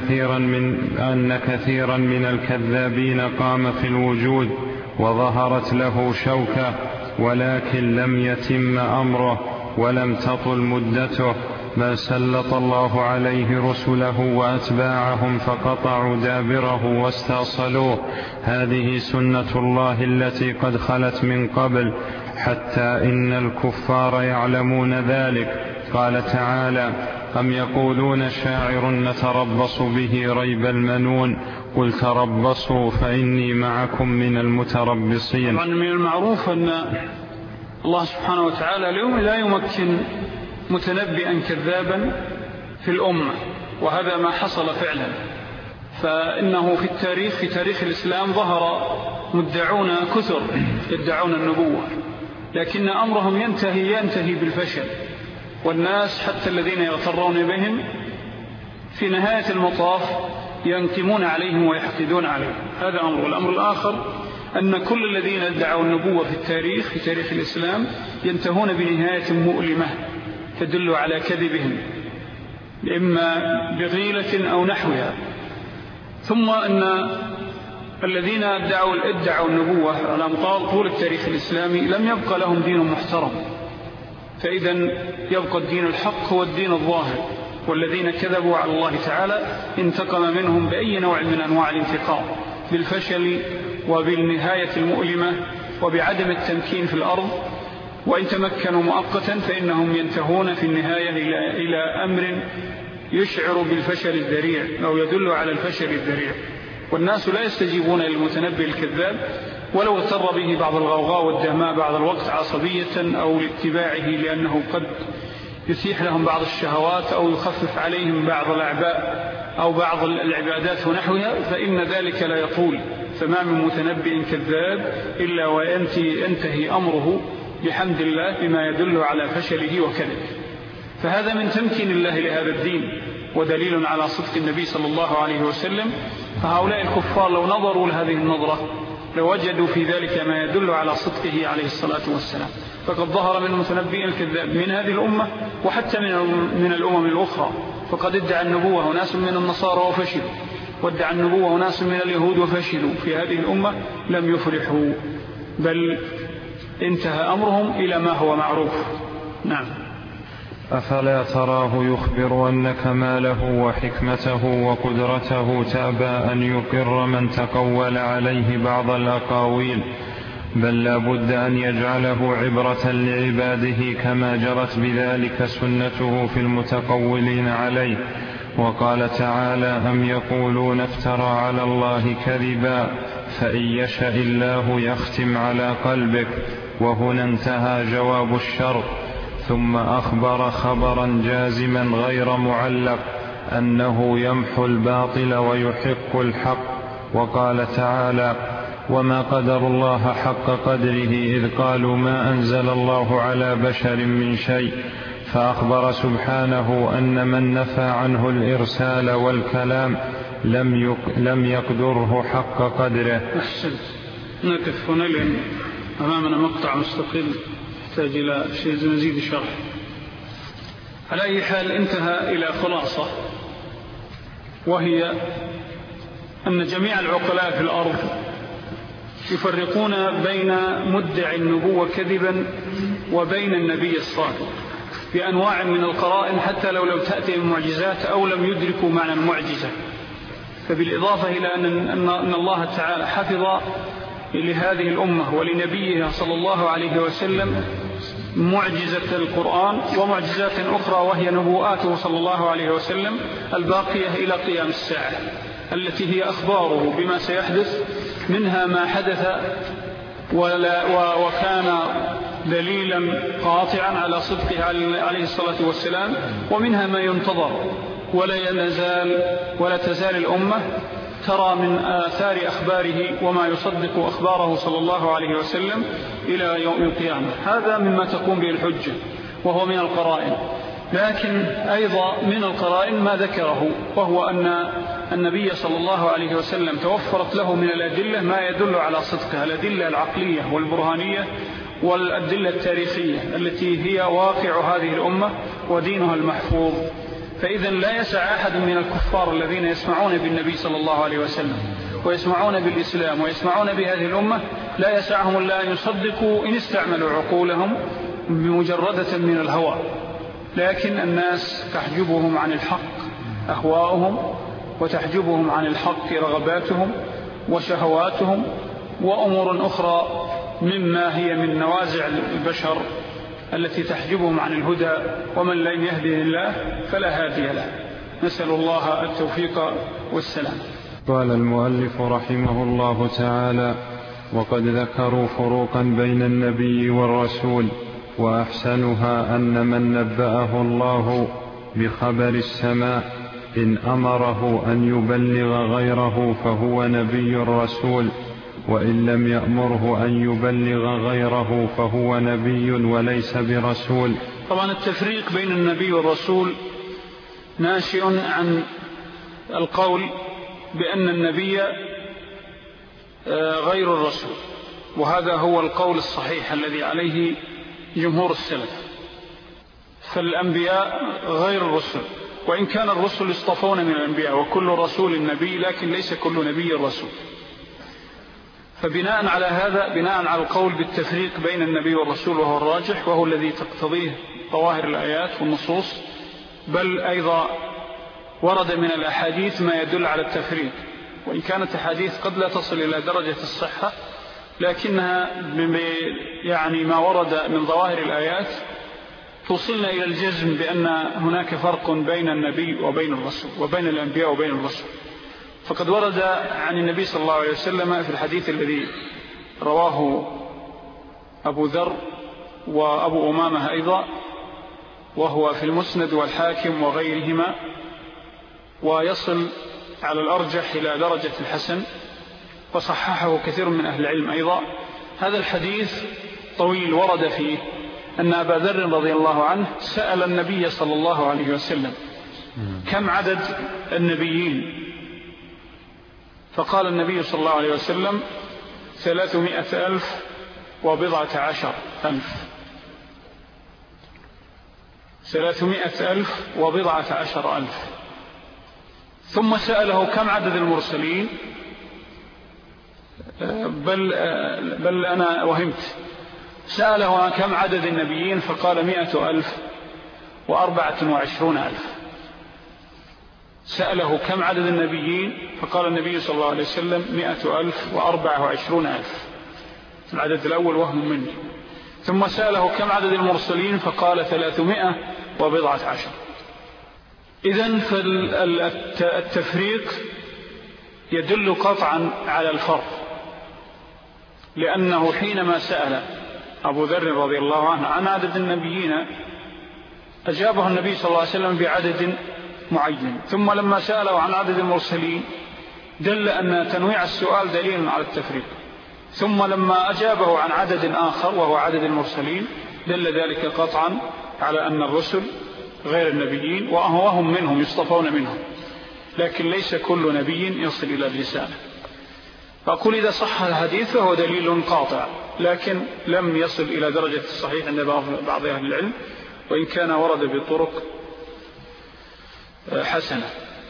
Speaker 2: أن كثيرا من الكذابين قام في الوجود وظهرت له شوكة، ولكن لم يتم أمره ولم تطل مدته، بل سلط الله عليه رسله وأتباعهم فقطعوا دابره واستأصلوه. هذه سنة الله التي قد خلت من قبل، حتى إن الكفار يعلمون ذلك. قال تعالى: أم يقولون شاعر نتربص به ريب المنون، قل تربصوا فإني معكم من المتربصين.
Speaker 1: طبعا من المعروف أن الله سبحانه وتعالى اليوم لا يمكن متنبئا كذابا في الأمة، وهذا ما حصل فعلا. فإنه في تاريخ الإسلام ظهر مدعون كثر يدعون النبوة، لكن أمرهم ينتهي بالفشل، والناس حتى الذين يغترون بهم في نهاية المطاف ينقمون عليهم ويحقدون عليهم. هذا أمر. والأمر الآخر أن كل الذين ادعوا النبوة في تاريخ الإسلام ينتهون بنهاية مؤلمة تدل على كذبهم، إما بغيلة أو نحوها. ثم أن الذين ادعوا النبوة على طول التاريخ الإسلامي لم يبقى لهم دين محترم، فإذا يبقى الدين الحق هو الدين الظاهر، والذين كذبوا على الله تعالى انتقم منهم بأي نوع من أنواع الانتقام، بالفشل وبالنهاية المؤلمة وبعدم التمكين في الأرض. وإن تمكنوا مؤقتا فإنهم ينتهون في النهاية إلى أمر يشعر بالفشل الذريع أو يدل على الفشل الذريع، والناس لا يستجيبون للمتنبي الكذاب ولو اضطر به بعض الغوغاء والدهماء بعض الوقت عصبية أو لاتباعه، لأنه قد يتيح لهم بعض الشهوات أو يخفف عليهم بعض الأعباء أو بعض العبادات ونحوها، فإن ذلك لا يطول. فما من متنبئ كذاب إلا وينتهي أمره بحمد الله بما يدل على فشله وكذبه. فهذا من تمكين الله لهذا الدين ودليل على صدق النبي صلى الله عليه وسلم. فهؤلاء الكفار لو نظروا لهذه النظرة لوجدوا في ذلك ما يدل على صدقه عليه الصلاة والسلام. فقد ظهر من المتنبئين الكذاب من هذه الأمة وحتى من الأمم الأخرى. فقد ادعى النبوة ناس من النصارى وفشلوا، وادعى النبوة ناس من اليهود وفشلوا. في هذه الأمة لم يفلحوا، بل انتهى أمرهم إلى ما هو معروف. نعم.
Speaker 2: أفلا تراه يخبر أن كماله وحكمته وقدرته تأبى أن يقر من تقول عليه بعض الأقاويل، بل لا بد أن يجعله عبرة لعباده كما جرت بذلك سنته في المتقولين عليه. وقال تعالى: أم يقولون افترى على الله كذبا فإن يشأ الله يختم على قلبك. وهنا انتهى جواب الشرط. ثم أخبر خبرا جازما غير معلق أنه يمحو الباطل ويحق الحق، وقال تعالى: وما قدر الله حق قدره إذ قالوا ما أنزل الله على بشر من شيء. فأخبر سبحانه أن من نفى عنه الإرسال والكلام لم يقدره حق قدره.
Speaker 1: أحسنت. نقف هنا لأن أمامنا مقطع مستقل يحتاج إلى شيء مزيد شرح. على أي حال انتهى إلى خلاصة، وهي أن جميع العقلاء في الأرض يفرقون بين مدعي النبوة كذبا وبين النبي الصادق بأنواع من القرائن، حتى لو تأتي المعجزات أو لم يدركوا معنى المعجزة. فبالإضافة إلى أن الله تعالى حفظ لهذه الأمة ولنبيها صلى الله عليه وسلم معجزة القرآن ومعجزات أخرى، وهي نبوءاته صلى الله عليه وسلم الباقية إلى قيام الساعة، التي هي أخباره بما سيحدث، منها ما حدث وكان دليلا قاطعا على صدقه عليه الصلاة والسلام، ومنها ما ينتظر ولا تزال الأمة ترى من آثار أخباره وما يصدق أخباره صلى الله عليه وسلم إلى يوم القيامة. هذا مما تقوم به الحجة، وهو من القرائن. لكن أيضا من القرائن ما ذكره، وهو أن النبي صلى الله عليه وسلم توفرت له من الأدلة ما يدل على صدقها، الأدلة العقلية والبرهانية والأدلة التاريخية التي هي واقع هذه الأمة ودينها المحفوظ. فإذا لا يسع أحد من الكفار الذين يسمعون بالنبي صلى الله عليه وسلم ويسمعون بالإسلام ويسمعون بهذه الأمة، لا يسعهم إلا أن يصدقوا إن استعملوا عقولهم بمجردة من الهوى. لكن الناس تحجبهم عن الحق أهواؤهم، وتحجبهم عن الحق رغباتهم وشهواتهم وأمور أخرى مما هي من نوازع البشر التي تحجبهم عن الهدى، ومن لم يهده الله فلا هادي له. نسأل الله التوفيق والسلام.
Speaker 2: قال المؤلف رحمه الله تعالى: وقد ذكروا فروقا بين النبي والرسول، وأحسنها أن من نبأه الله بخبر السماء إن أمره أن يبلغ غيره فهو نبي الرسول، وإن لم يأمره أن يبلغ غيره فهو نبي وليس برسول.
Speaker 1: طبعا التفريق بين النبي والرسول ناشئ عن القول بأن النبي غير الرسول، وهذا هو القول الصحيح الذي عليه جمهور السلف. فالأنبياء غير الرسل، وإن كان الرسل يصطفون من الأنبياء، وكل رسول نبي، لكن ليس كل نبي رسول. فبناء على هذا، بناء على القول بالتفريق بين النبي والرسول، وهو الراجح وهو الذي تقتضيه ظواهر الآيات والنصوص، بل أيضا ورد من الأحاديث ما يدل على التفريق، وإن كانت أحاديث قد لا تصل إلى درجة الصحة، لكنها يعني ما ورد من ظواهر الآيات توصلنا إلى الجزم بأن هناك فرق بين النبي وبين الرسول، وبين الأنبياء وبين الرسول. فقد ورد عن النبي صلى الله عليه وسلم في الحديث الذي رواه أبو ذر وأبو أمامة أيضا، وهو في المسند والحاكم وغيرهما، ويصل على الأرجح إلى درجة الحسن، وصححه كثير من أهل العلم أيضا. هذا الحديث طويل، ورد فيه أن أبا ذر رضي الله عنه سأل النبي صلى الله عليه وسلم: كم عدد النبيين؟ فقال النبي صلى الله عليه وسلم: 300,000 و10,000. 300,000 و10,000. ثم سأله: كم عدد المرسلين؟ بل أنا وهمت. سأله: كم عدد النبيين؟ فقال: 100,000 و24,000. سأله: كم عدد النبيين؟ فقال النبي صلى الله عليه وسلم: 100,000 و24,000. العدد الأول وهم مني. ثم سأله: كم عدد المرسلين؟ فقال: 310. إذن فالتفريق يدل قطعا على الفرق لأنه حينما سأل أبو ذر رضي الله عنه عن عدد النبيين أجابه النبي صلى الله عليه وسلم بعدد معين، ثم لما سأله عن عدد المرسلين دل أن تنويع السؤال دليل على التفريق، ثم لما أجابه عن عدد آخر وهو عدد المرسلين دل ذلك قطعا على أن الرسل غير النبيين وهم منهم يصطفون منهم، لكن ليس كل نبي يصل إلى الرسالة. فأقول إذا صح الحديث فهو دليل قاطع، لكن لم يصل إلى درجة الصحيح عند بعض أهل العلم، وإن كان ورد بطرق حسنة.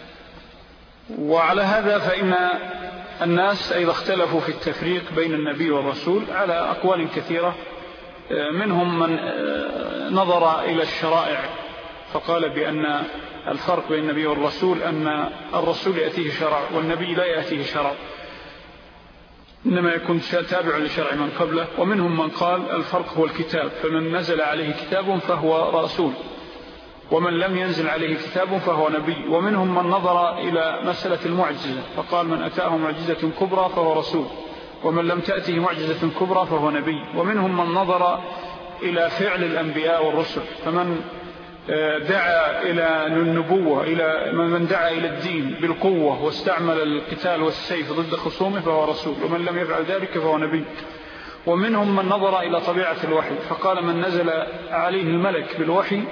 Speaker 1: وعلى هذا فإن الناس أيضا اختلفوا في التفريق بين النبي والرسول على أقوال كثيرة، منهم من نظر إلى الشرائع فقال بأن الفرق بين النبي والرسول أن الرسول يأتيه شرع والنبي لا يأتيه شرع، إنما يكون تابع لشرع من قبله. ومنهم من قال الفرق هو الكتاب، فمن نزل عليه كتاب فهو رسول، ومن لم ينزل عليه كتاب فهو نبي. ومنهم من نظر إلى مسألة المعجزة فقال من أتاه معجزة كبرى فهو رسول، ومن لم تأته معجزة كبرى فهو نبي. ومنهم من نظر إلى فعل الأنبياء والرسل، فمن دعا إلى النبوة، إلى من دعا إلى الدين بالقوة واستعمل القتال والسيف ضد خصومه فهو رسول، ومن لم يفعل ذلك فهو نبي. ومنهم من نظر إلى طبيعة الوحي فقال من نزل عليه الملك بالوحي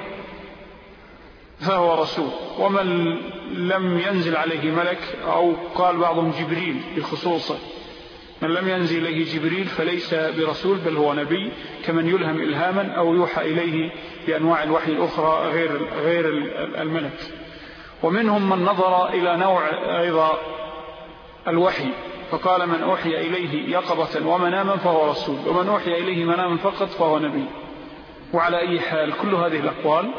Speaker 1: فهو رسول، ومن لم ينزل عليه ملك، أو قال بعضهم جبريل بالخصوص، من لم ينزل إليه جبريل فليس برسول بل هو نبي، كمن يلهم إلهاما أو يوحى إليه بأنواع الوحي الأخرى غير الملك. ومنهم من نظر إلى نوع أيضا الوحي فقال من أوحي إليه يقظة ومناما فهو رسول، ومن أوحي إليه مناما فقط فهو نبي. وعلى أي حال كل هذه الأقوال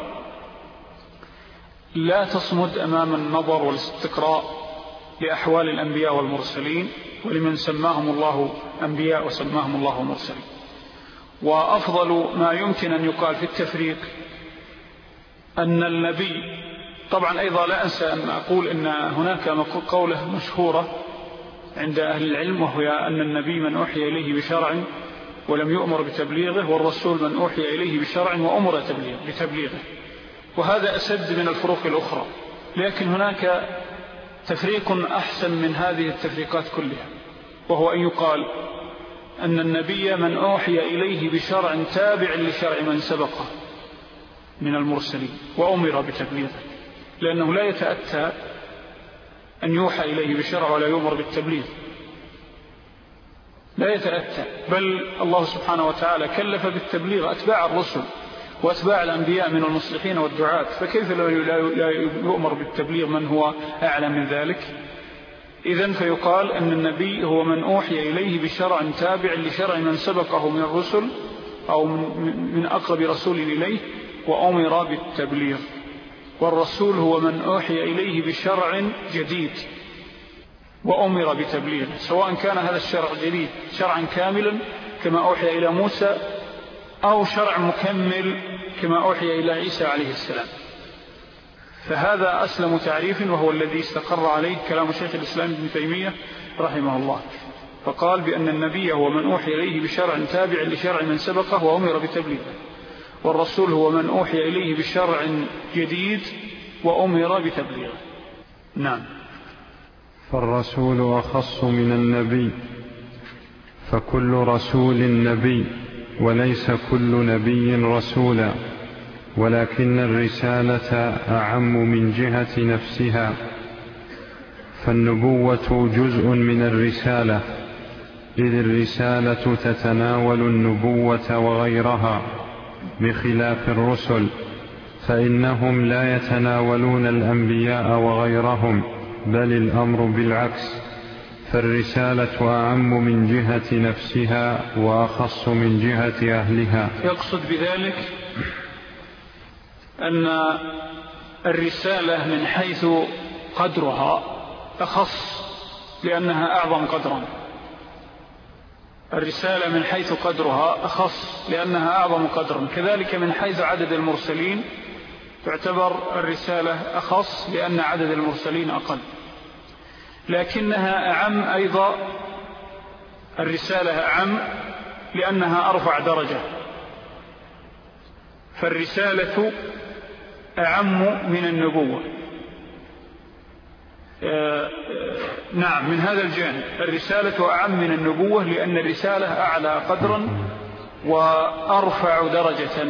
Speaker 1: لا تصمد أمام النظر والاستقراء لأحوال الأنبياء والمرسلين ولمن سماهم الله أنبياء وسماهم الله مرسلين. وأفضل ما يمكن أن يقال في التفريق أن النبي، طبعا أيضا لا أنسى أن أقول أن هناك قولة مشهورة عند أهل العلم، وهي أن النبي من أوحي إليه بشرع ولم يؤمر بتبليغه، والرسول من أوحي إليه بشرع وأمر بتبليغه. وهذا أسد من الفروق الأخرى، لكن هناك تفريق أحسن من هذه التفريقات كلها، وهو أن يقال أن النبي من أوحي إليه بشرع تابع لشرع من سبقه من المرسلين وأمر بتبليغه، لأنه لا يتأتى أن يوحى إليه بشرع ولا يؤمر بالتبليغ، لا يتأتى، بل الله سبحانه وتعالى كلف بالتبليغ أتباع الرسل وأتباع الأنبياء من المصلحين والدعاة، فكيف لا يؤمر بالتبليغ من هو أعلى من ذلك؟ إذن فيقال أن النبي هو من أوحي إليه بشرع تابع لشرع من سبقه من الرسل أو من أقرب رسول إليه وأمر بالتبليغ، والرسول هو من أوحي إليه بشرع جديد وأمر بتبليغه، سواء كان هذا الشرع جديد شرعا كاملا كما أوحي إلى موسى، أو شرع مكمل كما أوحي إلى عيسى عليه السلام. فهذا أسلم تعريف، وهو الذي استقر عليه كلام شيخ الإسلام ابن تيمية رحمه الله، فقال بأن النبي هو من أوحي إليه بشرع تابع لشرع من سبقه وأمر بتبليغه، والرسول هو من أوحي إليه بشرع جديد وأمر بتبليغه. نعم.
Speaker 2: فالرسول أخص من النبي، فكل رسول نبي، وليس كل نبي رسولا، ولكن الرسالة أعم من جهة نفسها، فالنبوة جزء من الرسالة، إذ الرسالة تتناول النبوة وغيرها، بخلاف الرسل فإنهم لا يتناولون الأنبياء وغيرهم، بل الأمر بالعكس، فالرسالة أعم من جهة نفسها وأخص من جهة أهلها.
Speaker 1: يقصد بذلك أن الرسالة من حيث قدرها أخص لأنها أعظم قدرا، الرسالة من حيث قدرها أخص لأنها أعظم قدرا، كذلك من حيث عدد المرسلين تعتبر الرسالة أخص لأن عدد المرسلين أقل، لكنها أعم أيضا الرسالة أعم لأنها أرفع درجة، فالرسالة أعم من النبوة. نعم، من هذا الجانب الرسالة أعم من النبوة، لأن الرسالة أعلى قدرا وأرفع درجة،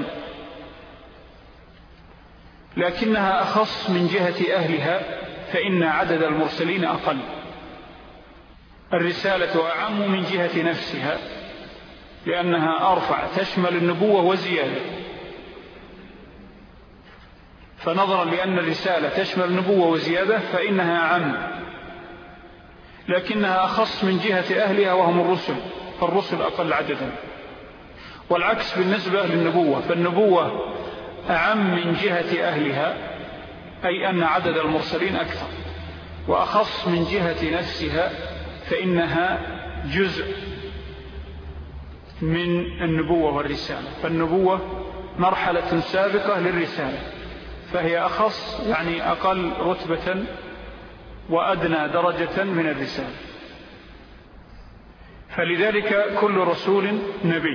Speaker 1: لكنها أخص من جهة أهلها، فإن عدد المرسلين أقل. الرسالة أعم من جهة نفسها لأنها أرفع، تشمل النبوة وزيادة، فنظرا لأن الرسالة تشمل النبوة وزيادة فإنها أعم، لكنها أخص من جهة أهلها وهم الرسل، فالرسل أقل عددا. والعكس بالنسبة للنبوة، فالنبوة أعم من جهة أهلها، أي أن عدد المرسلين أكثر، وأخص من جهة نفسها فإنها جزء من النبوة والرسالة، فالنبوة مرحلة سابقة للرسالة، فهي أخص يعني أقل رتبة وأدنى درجة من الرسالة. فلذلك كل رسول نبي،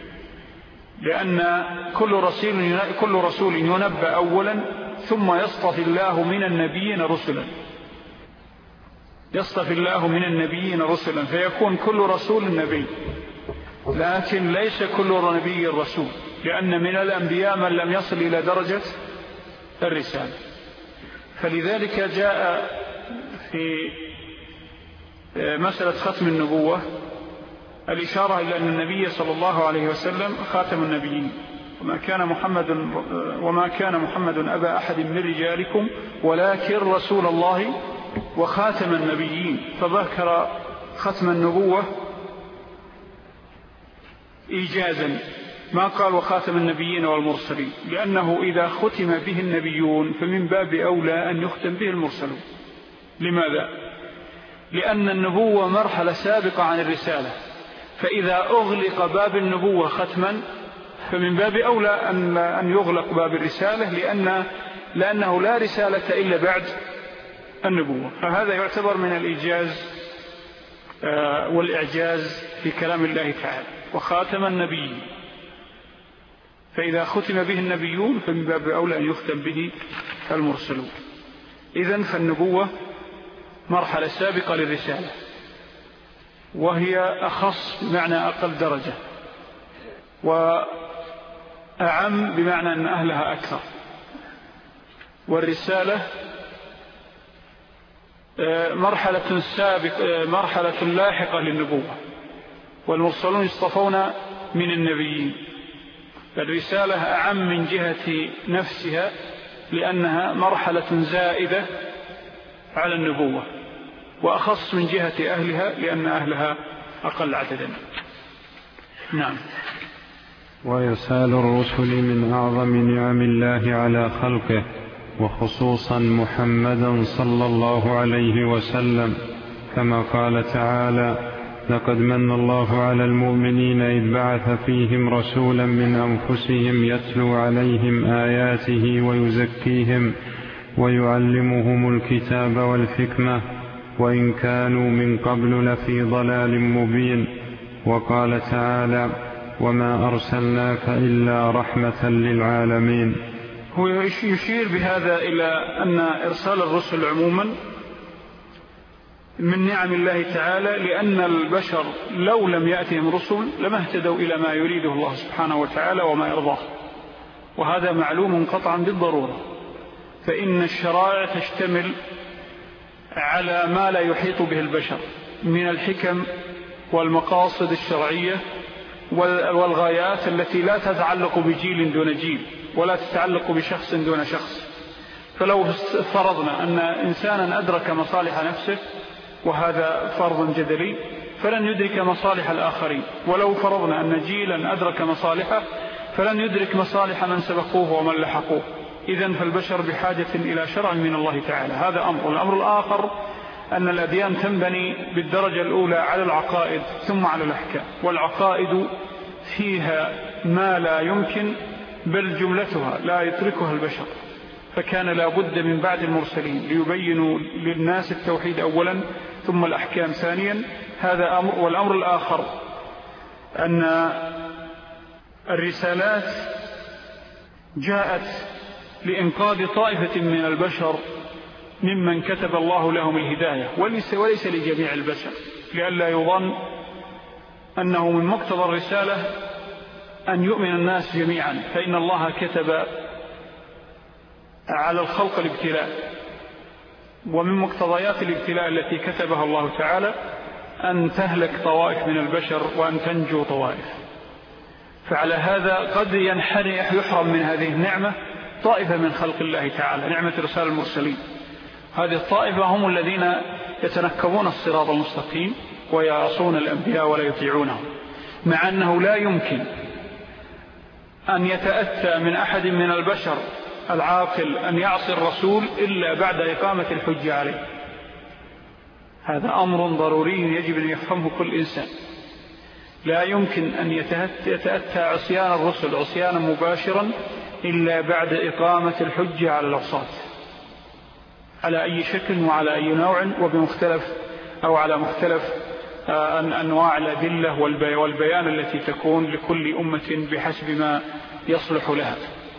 Speaker 1: لأن كل رسول ينبأ أولا ثم يصطفي الله من النبيين رسلا، يصطفي الله من النبيين رسلا، فيكون كل رسول نبي، لكن ليس كل نبي رسول، لأن من الأنبياء من لم يصل إلى درجة الرسالة. فلذلك جاء في مسألة ختم النبوة الإشارة إلى أن النبي صلى الله عليه وسلم خاتم النبيين، وما كان محمد أبا أحد من رجالكم ولكن رسول الله وخاتم النبيين، فذكر ختم النبوة إيجازا، ما قال وخاتم النبيين والمرسلين، لأنه إذا ختم به النبيون فمن باب أولى أن يختم به المرسلون. لماذا؟ لأن النبوة مرحلة سابقة عن الرسالة، فإذا أغلق باب النبوة ختما فمن باب أولى أن يغلق باب الرسالة، لأنه لا رسالة إلا بعد النبوة. فهذا يعتبر من الإيجاز والإعجاز في كلام الله تعالى، وخاتم النبيين، فإذا ختم به النبيون فمن باب أولى أن يختم به المرسلون. إذن فالنبوة مرحلة سابقة للرسالة، وهي أخص بمعنى أقل درجة، وأعم بمعنى أن أهلها أكثر. والرسالة مرحلة لاحقة للنبوة، والمرسلون يصطفون من النبيين. فالرسالة أعم من جهة نفسها لأنها مرحلة زائدة على النبوة، وأخص من جهة أهلها لأن أهلها أقل عددا. نعم.
Speaker 2: وإرسال الرسل من أعظم نعم الله على خلقه، وخصوصا محمدا صلى الله عليه وسلم، كما قال تعالى: لقد من الله على المؤمنين إذ بعث فيهم رسولا من أنفسهم يتلو عليهم آياته ويزكيهم ويعلمهم الكتاب والحكمة وإن كانوا من قبل لفي ضلال مبين. وقال تعالى: وما أرسلناك إلا رحمة للعالمين.
Speaker 1: هو يشير بهذا إلى أن إرسال الرسل عموما من نعم الله تعالى، لأن البشر لو لم يأتهم رسل لما اهتدوا إلى ما يريده الله سبحانه وتعالى وما يرضاه، وهذا معلوم قطعا بالضرورة. فإن الشرائع تشتمل على ما لا يحيط به البشر من الحكم والمقاصد الشرعية والغايات التي لا تتعلق بجيل دون جيل ولا تتعلق بشخص دون شخص. فلو فرضنا أن إنسانا أدرك مصالح نفسه، وهذا فرض جدلي، فلن يدرك مصالح الآخرين، ولو فرضنا أن جيلا أدرك مصالحه فلن يدرك مصالح من سبقوه ومن لحقوه. إذن فالبشر بحاجة إلى شرع من الله تعالى، هذا أمر. والأمر الآخر أن الأديان تنبني بالدرجة الأولى على العقائد ثم على الأحكام، والعقائد فيها ما لا يمكن بل جملتها لا يتركها البشر، فكان لا بد من بعد المرسلين ليبينوا للناس التوحيد أولا ثم الأحكام ثانيا. هذا أمر. والأمر الآخر أن الرسالات جاءت لإنقاذ طائفة من البشر ممن كتب الله لهم الهداية، وليس لجميع البشر، لئلا يظن أنه من مقتضى الرسالة أن يؤمن الناس جميعا، فإن الله كتب على الخلق الابتلاء، ومن مقتضيات الابتلاء التي كتبها الله تعالى أن تهلك طوائف من البشر وأن تنجو طوائف. فعلى هذا قد يحرم من هذه النعمة طائفة من خلق الله تعالى، نعمة رسالة المرسلين. هذه الطائفة هم الذين يتنكبون الصراط المستقيم ويعصون الأنبياء ولا يطيعونهم، مع أنه لا يمكن أن يتأتى من أحد من البشر العاقل أن يعصي الرسول إلا بعد إقامة الحجة عليه. هذا أمر ضروري يجب أن يفهمه كل إنسان. لا يمكن أن يتأتى عصيان الرسل عصيانا مباشرا إلا بعد إقامة الحجة على العصاة على أي شكل وعلى أي نوع وبمختلف أو على مختلف أنواع الأدلة والبيان التي تكون لكل أمة بحسب ما يصلح لها.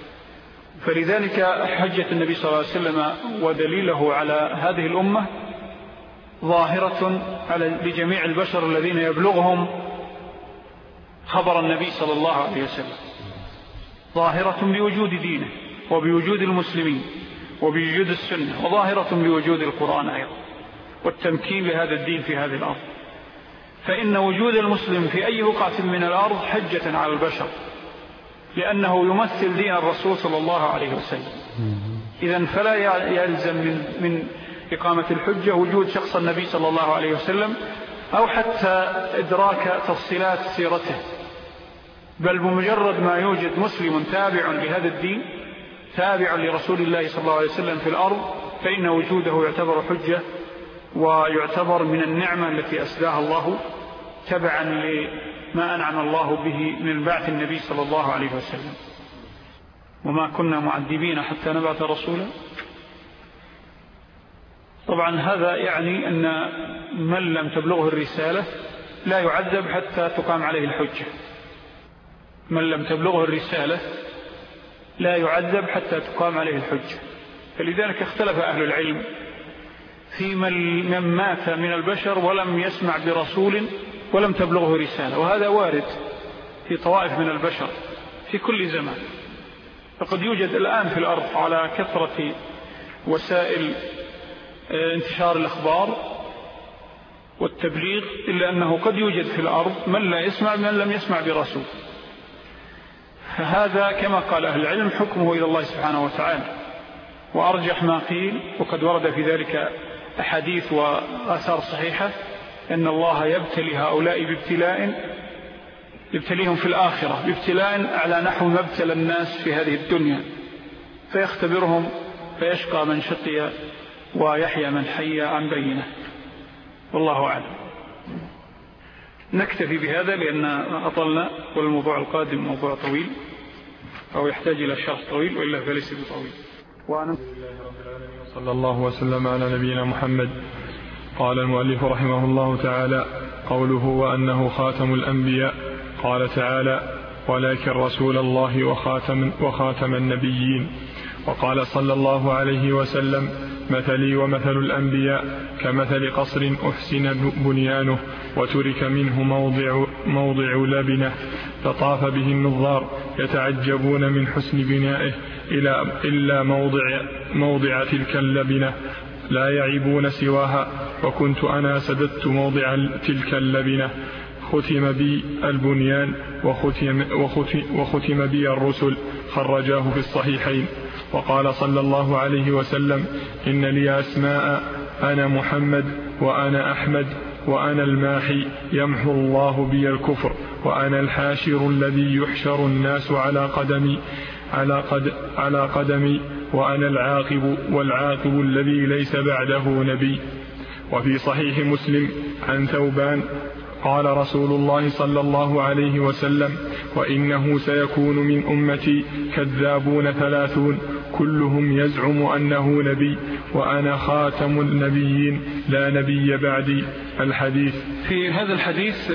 Speaker 1: فلذلك حجة النبي صلى الله عليه وسلم ودليله على هذه الأمة ظاهرة لجميع البشر الذين يبلغهم خبر النبي صلى الله عليه وسلم، ظاهرة بوجود دينه وبوجود المسلمين وبوجود السنة، وظاهرة بوجود القرآن أيضا والتمكين لهذا الدين في هذه الأرض. فإن وجود المسلم في أي بقعة من الأرض حجة على البشر، لأنه يمثل دين الرسول صلى الله عليه وسلم. إذن فلا يلزم من إقامة الحجة وجود شخص النبي صلى الله عليه وسلم أو حتى إدراك تفصيلات سيرته، بل بمجرد ما يوجد مسلم تابع لهذا الدين تابع لرسول الله صلى الله عليه وسلم في الأرض، فإن وجوده يعتبر حجة ويعتبر من النعمة التي أسداها الله تبعا لما أنعم الله به من بعث النبي صلى الله عليه وسلم. وما كنا معذبين حتى نبعث رسولا. طبعا هذا يعني أن من لم تبلغه الرسالة لا يعذب حتى تقام عليه الحجة. من لم تبلغه الرسالة لا يعذب حتى تقام عليه الحجة. فلذلك اختلف أهل العلم في من مات من البشر ولم يسمع برسول ولم تبلغه رسالة، وهذا وارد في طوائف من البشر في كل زمان. فقد يوجد الآن في الأرض على كثرة وسائل انتشار الأخبار والتبليغ، إلا أنه قد يوجد في الأرض من لا يسمع من لم يسمع برسول. فهذا كما قال أهل العلم حكمه إلى الله سبحانه وتعالى. وأرجح ما قيل، وقد ورد في ذلك أحاديث وآثار صحيحة، أن الله يبتلي هؤلاء بابتلاء يبتليهم في الآخرة بابتلاء على نحو ما ابتلى الناس في هذه الدنيا، فيختبرهم فيشقى من شقي ويحيى من حي عن بينه. والله أعلم. نكتفي بهذا لأن أطلنا، والموضوع القادم موضوع طويل أو يحتاج إلى شرح طويل، وإلا فليس بطويل.
Speaker 3: صلى الله وسلم على نبينا محمد. قال المؤلف رحمه الله تعالى: قوله وأنه خاتم الأنبياء. قال تعالى: ولكن رسول الله وخاتم النبيين. وقال صلى الله عليه وسلم: مثلي ومثل الأنبياء كمثل قصر أحسن بنيانه وترك منه موضع لبنة فطاف به النظار يتعجبون من حسن بنائه إلا موضع تلك اللبنة لا يعيبون سواها، وكنت أنا سددت موضع تلك اللبنة. ختم بي البنيان وختم بي الرسل. خرجاه في الصحيحين. وقال صلى الله عليه وسلم: إن لي أسماء: أنا محمد، وأنا أحمد، وأنا الماحي يمحو الله بي الكفر، وأنا الحاشر الذي يحشر الناس على قدمي، وأنا العاقب والعاقب الذي ليس بعده نبي. وفي صحيح مسلم عن ثوبان قال رسول الله صلى الله عليه وسلم: وإنه سيكون من أمتي كذابون 30 كلهم يزعم أنه نبي وأنا خاتم النبيين لا نبي بعدي. الحديث.
Speaker 1: في هذا الحديث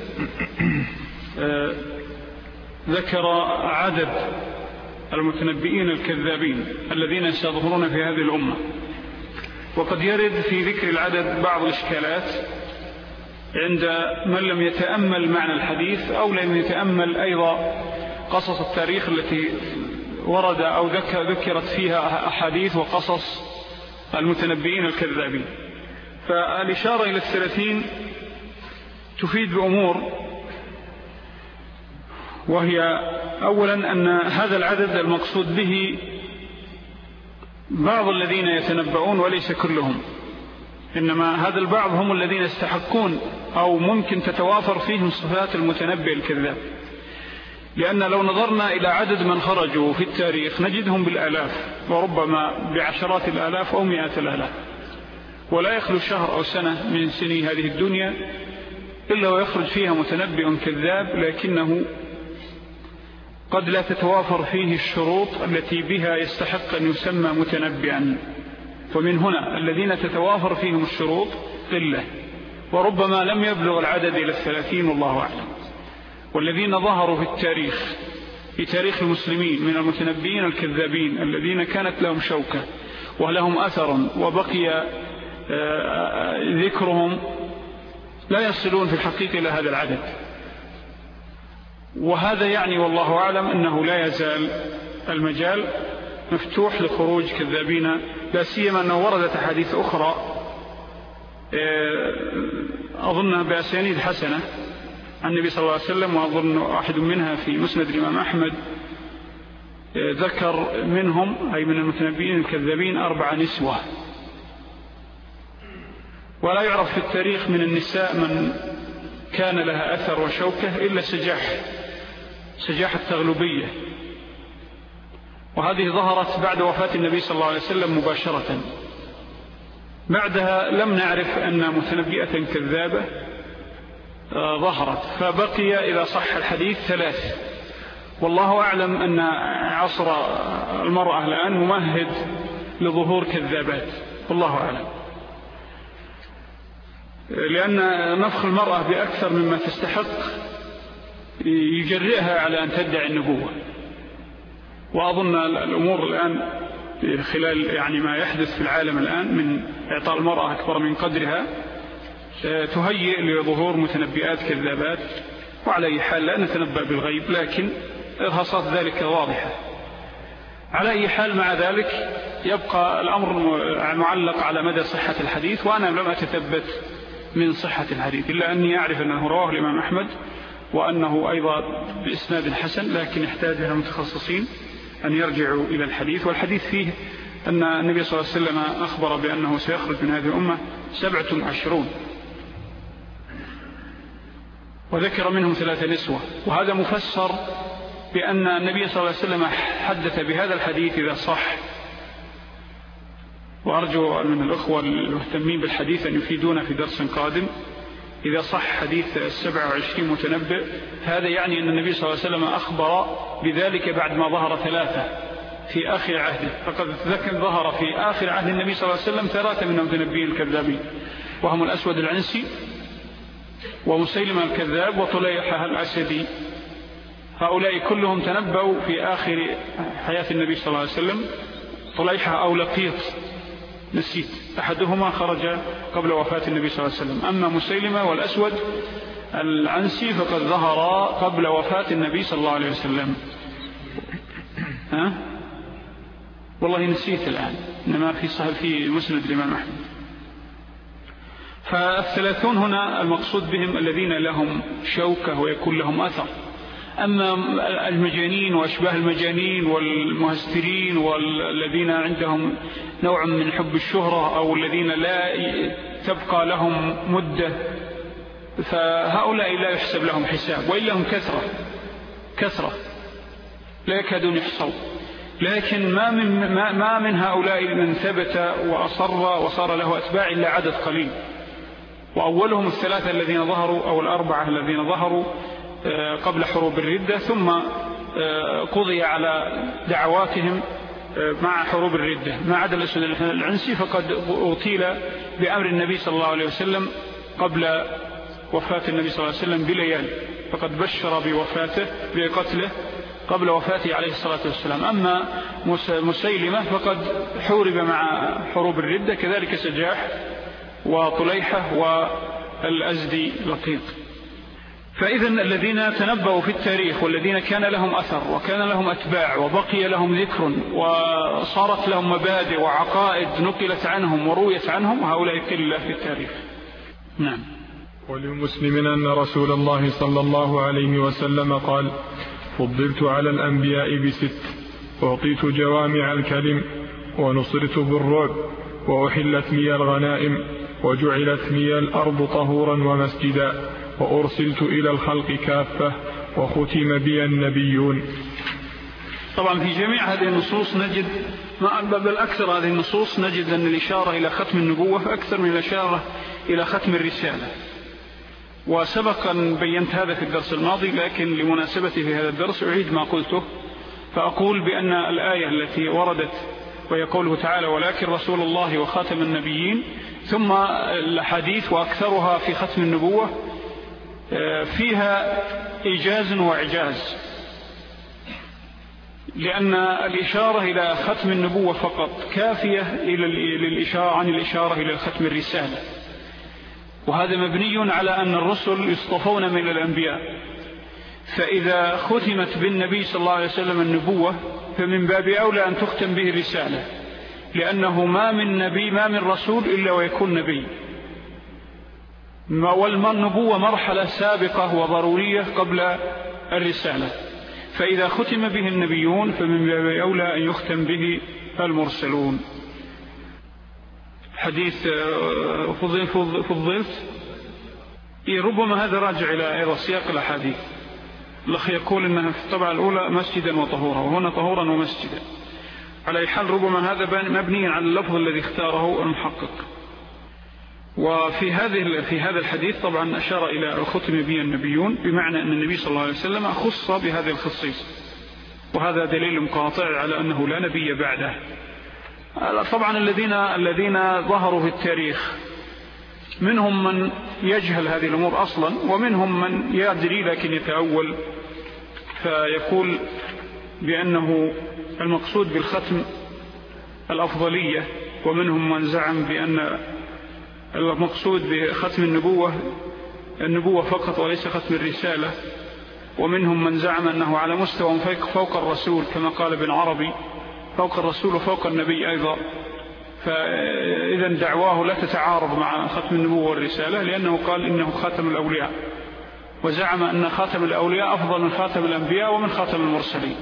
Speaker 1: ذكر عدد المتنبئين الكذابين الذين سيظهرون في هذه الأمة، وقد يرد في ذكر العدد بعض الإشكالات عند من لم يتأمل معنى الحديث أو لم يتأمل أيضا قصص التاريخ التي ورد أو ذكرت فيها أحاديث وقصص المتنبئين الكذابين. فالإشارة إلى 30 تفيد بأمور، وهي أولا أن هذا العدد المقصود به بعض الذين يتنبؤون وليس كلهم، إنما هذا البعض هم الذين يستحقون أو ممكن تتوافر فيهم صفات المتنبئ الكذاب. لأن لو نظرنا إلى عدد من خرجوا في التاريخ نجدهم بالآلاف وربما بعشرات الآلاف أو مئات الآلاف، ولا يخلو شهر أو سنة من سني هذه الدنيا إلا ويخرج فيها متنبئ كذاب، لكنه قد لا تتوافر فيه الشروط التي بها يستحق أن يسمى متنبئا. ومن هنا الذين تتوافر فيهم الشروط قلة، وربما لم يبلغ العدد إلى 30 والله أعلم. والذين ظهروا في التاريخ في تاريخ المسلمين من المتنبئين الكذابين الذين كانت لهم شوكة ولهم أثر وبقي ذكرهم لا يصلون في الحقيقة إلى هذا العدد. وهذا يعني والله أعلم أنه لا يزال المجال مفتوح لخروج كذابين، لا سيما أنه وردت أحاديث أخرى أظنها بأسانيد حسنة عن النبي صلى الله عليه وسلم، وأظن واحد منها في مسند الإمام أحمد ذكر منهم أي من المتنبئين الكذابين 4 نسوة. ولا يعرف في التاريخ من النساء من كان لها أثر وشوكة إلا سجاح التغلبية، وهذه ظهرت بعد وفاة النبي صلى الله عليه وسلم مباشرة. بعدها لم نعرف أن متنبئة كذابة ظهرت، فبقي إذا صح الحديث 3. والله أعلم أن عصر المرأة الآن ممهد لظهور كذابات، والله أعلم، لأن نفخ المرأة بأكثر مما تستحق يجرئها على أن تدعي النبوة. وأظن الأمور الآن خلال يعني ما يحدث في العالم الآن من إعطاء المرأة أكبر من قدرها تهيئ لظهور متنبئات كذابات. وعلى أي حال لا نتنبأ بالغيب، لكن إرهاصات ذلك واضحة. على أي حال مع ذلك يبقى الأمر معلق على مدى صحة الحديث، وأنا لم أتثبت من صحة الحديث إلا أني أعرف أنه رواه الإمام أحمد وأنه أيضا بإسناد حسن، لكن يحتاج إلى متخصصين أن يرجعوا إلى الحديث. والحديث فيه أن النبي صلى الله عليه وسلم أخبر بأنه سيخرج من هذه الأمة 27 وذكر منهم 3 نسوة. وهذا مفسر بأن النبي صلى الله عليه وسلم حدث بهذا الحديث إذا صح، وأرجو من الأخوة المهتمين بالحديث أن يفيدونا في درس قادم، إذا صح حديث 27 متنبئ، هذا يعني أن النبي صلى الله عليه وسلم أخبر بذلك بعد ما ظهر 3 في آخر عهده. فقد ظهر في آخر عهد النبي صلى الله عليه وسلم 3 من المتنبئين الكذابين، وهم الأسود العنسي ومسيلمة الكذاب وطليحة الأسدي. هؤلاء كلهم تنبأوا في آخر حياة النبي صلى الله عليه وسلم. طليحة أو لقيط نسيت، أحدهما خرج قبل وفاة النبي صلى الله عليه وسلم، أما مسيلمة والأسود العنسي فقد ظهر قبل وفاة النبي صلى الله عليه وسلم. والله نسيت الآن، إنما في مسند الإمام أحمد. ف30 هنا المقصود بهم الذين لهم شوكة ويكون لهم أثر. أما المجانين وأشباه المجانين والمهسترين والذين عندهم نوع من حب الشهرة أو الذين لا تبقى لهم مدة، فهؤلاء لا يحسب لهم حساب، وإلا هم كثرة لا يكادون يحصوا. لكن ما من هؤلاء من ثبت وأصر وصار له أتباع إلا عدد قليل، وأولهم 3 الذين ظهروا أو 4 الذين ظهروا قبل حروب الردة، ثم قضي على دعواتهم مع حروب الردة، ما عدا الأسود العنسي فقد اغتيل بأمر النبي صلى الله عليه وسلم قبل وفاة النبي صلى الله عليه وسلم بليالي، فقد بشر بقتله قبل وفاته عليه الصلاة والسلام. أما مسيلمة فقد حورب مع حروب الردة، كذلك سجاح وطليحة والأزدي لقيط. فإذا الذين تنبأوا في التاريخ والذين كان لهم أثر وكان لهم أتباع وبقي لهم ذكر وصارت لهم مبادئ وعقائد نقلت عنهم ورويت عنهم، هؤلاء قلة في التاريخ. نعم.
Speaker 3: وللمسلم أن رسول الله صلى الله عليه وسلم قال: فضلت على الأنبياء ب6، أعطيت جوامع الكلم، ونصرت بالرعب، وأحلت لي الغنائم، وجعلت لي الأرض طهورا ومسجدا، وأرسلت إلى الخلق كافة، وختم بي النبيون.
Speaker 1: طبعا في جميع هذه النصوص نجد، بل أكثر هذه النصوص نجد أن الإشارة إلى ختم النبوة أكثر من الإشارة إلى ختم الرسالة. وسبق أن بينت هذا في الدرس الماضي، لكن لمناسبتي في هذا الدرس أعيد ما قلته، فأقول بأن الآية التي وردت وهي قوله تعالى: ولكن رسول الله وخاتم النبيين، ثم الحديث وأكثرها في ختم النبوة، فيها إيجاز وإعجاز، لأن الإشارة إلى ختم النبوة فقط كافية عن الإشارة إلى ختم الرسالة، وهذا مبني على أن الرسل يصطفون من الأنبياء. فإذا ختمت بالنبي صلى الله عليه وسلم النبوة فمن باب أولى أن تختم به الرسالة، لأنه ما من نبي ما من رسول إلا ويكون نبي، والنبوة مرحلة سابقة وضرورية قبل الرسالة. فإذا ختم به النبيون فمن باب أولى أن يختم به المرسلون. حديث فضلت ربما هذا راجع إلى سياق الأحاديث. الأخ يقول إنها في الطبعة الأولى مسجدا وطهورا، وهنا طهورا ومسجدا. على أي حال ربما هذا مبني على اللفظ الذي اختاره المحقق. وفي هذا الحديث طبعا أشار إلى ختم به النبيون، بمعنى أن النبي صلى الله عليه وسلم خص بهذا الخصيص، وهذا دليل قاطع على أنه لا نبي بعده. طبعا الذين ظهروا في التاريخ منهم من يجهل هذه الأمور أصلا، ومنهم من يدري لكن يتأول، فيقول بأنه المقصود بالختم الأفضلية، ومنهم من زعم بأن المقصود بختم النبوة فقط وليس ختم الرسالة، ومنهم من زعم أنه على مستوى فوق الرسول كما قال ابن عربي، فوق الرسول وفوق النبي أيضا. فإذا دعواه لا تتعارض مع ختم النبوة والرسالة، لأنه قال إنه خاتم الأولياء، وزعم أن خاتم الأولياء أفضل من خاتم الأنبياء ومن خاتم المرسلين.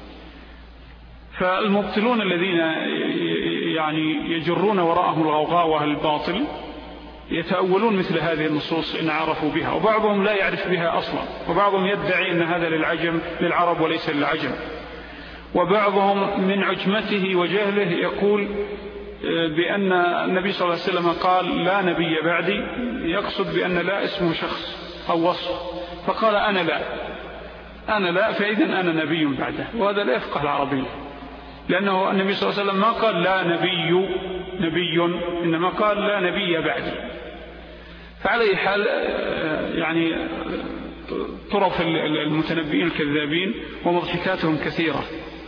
Speaker 1: فالمبطلون الذين يعني يجرون وراءهم الغوغاء والباطل يتأولون مثل هذه النصوص إن عرفوا بها، وبعضهم لا يعرف بها أصلا، وبعضهم يدعي أن هذا للعرب وليس للعجم، وبعضهم من عجمته وجهله يقول بأن النبي صلى الله عليه وسلم قال لا نبي بعدي، يقصد بأن لا اسمه شخص أو وصف، فقال أنا لا فإذن أنا نبي بعده، وهذا لا يفقه العربية، لأنه النبي صلى الله عليه وسلم ما قال لا نبي، إنما قال لا نبي بعدي. فعلى حال يعني طرف المتنبئين الكذابين ومضحكاتهم كثيرة.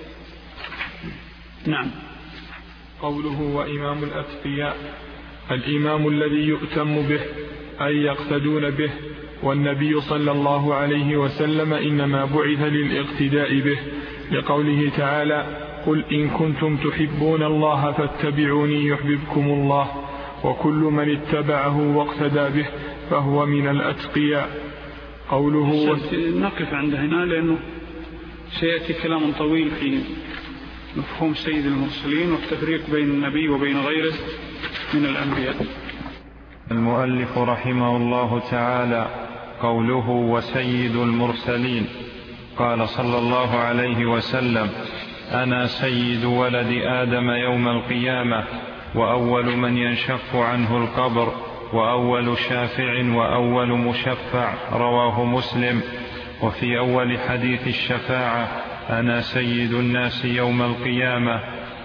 Speaker 1: نعم.
Speaker 3: قوله وإمام الأتقياء: الإمام الذي يؤتم به أي يقتدون به، والنبي صلى الله عليه وسلم إنما بعث للاقتداء به، لقوله تعالى: قل إن كنتم تحبون الله فاتبعوني يحببكم الله، وكل من اتبعه واقتدى به فهو من الأتقياء. قوله
Speaker 1: نقف عند هنا لأنه سيأتي كلام طويل في مفهوم سيد المرسلين والتفريق بين النبي وبين غيره من الأنبياء.
Speaker 2: المؤلف رحمه الله تعالى: قوله وسيد المرسلين، قال صلى الله عليه وسلم: أنا سيد ولد آدم يوم القيامة، وأول من ينشق عنه القبر، وأول شافع وأول مشفع. رواه مسلم. وفي أول حديث الشفاعة: أنا سيد الناس يوم القيامة،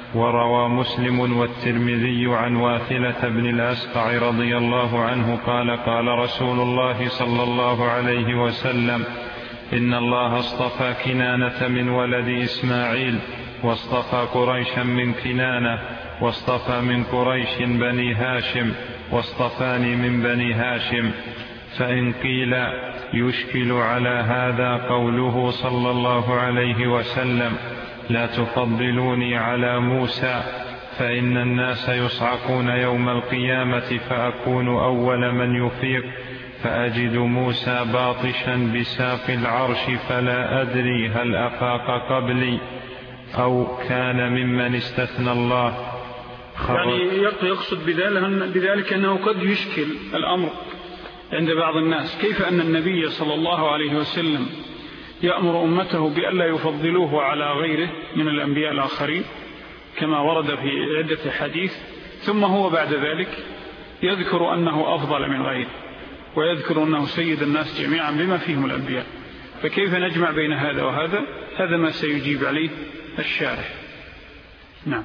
Speaker 2: وروى مسلم والترمذي عن واثلة بن الأسقع رضي الله عنه قال قال رسول الله صلى الله عليه وسلم: إن الله اصطفى كنانة من ولد إسماعيل، واصطفى قريشا من كنانة، واصطفى من قريش بني هاشم، واصطفاني من بني هاشم. فإن قيل يشكل على هذا قوله صلى الله عليه وسلم: لا تفضلوني على موسى، فإن الناس يصعقون يوم القيامة فأكون أول من يفيق، فأجد موسى باطشا بساق العرش فلا أدري هل أفاق قبلي أو كان ممن استثنى الله.
Speaker 1: يعني يقصد بذلك أنه قد يشكل الأمر عند بعض الناس، كيف أن النبي صلى الله عليه وسلم يأمر أمته بألا يفضلوه على غيره من الأنبياء الآخرين كما ورد في عدة حديث، ثم هو بعد ذلك يذكر أنه أفضل من غيره ويذكر أنه سيد الناس جميعا بما فيهم الأنبياء. فكيف نجمع بين هذا وهذا؟ هذا ما سيجيب عليه الشارح. نعم.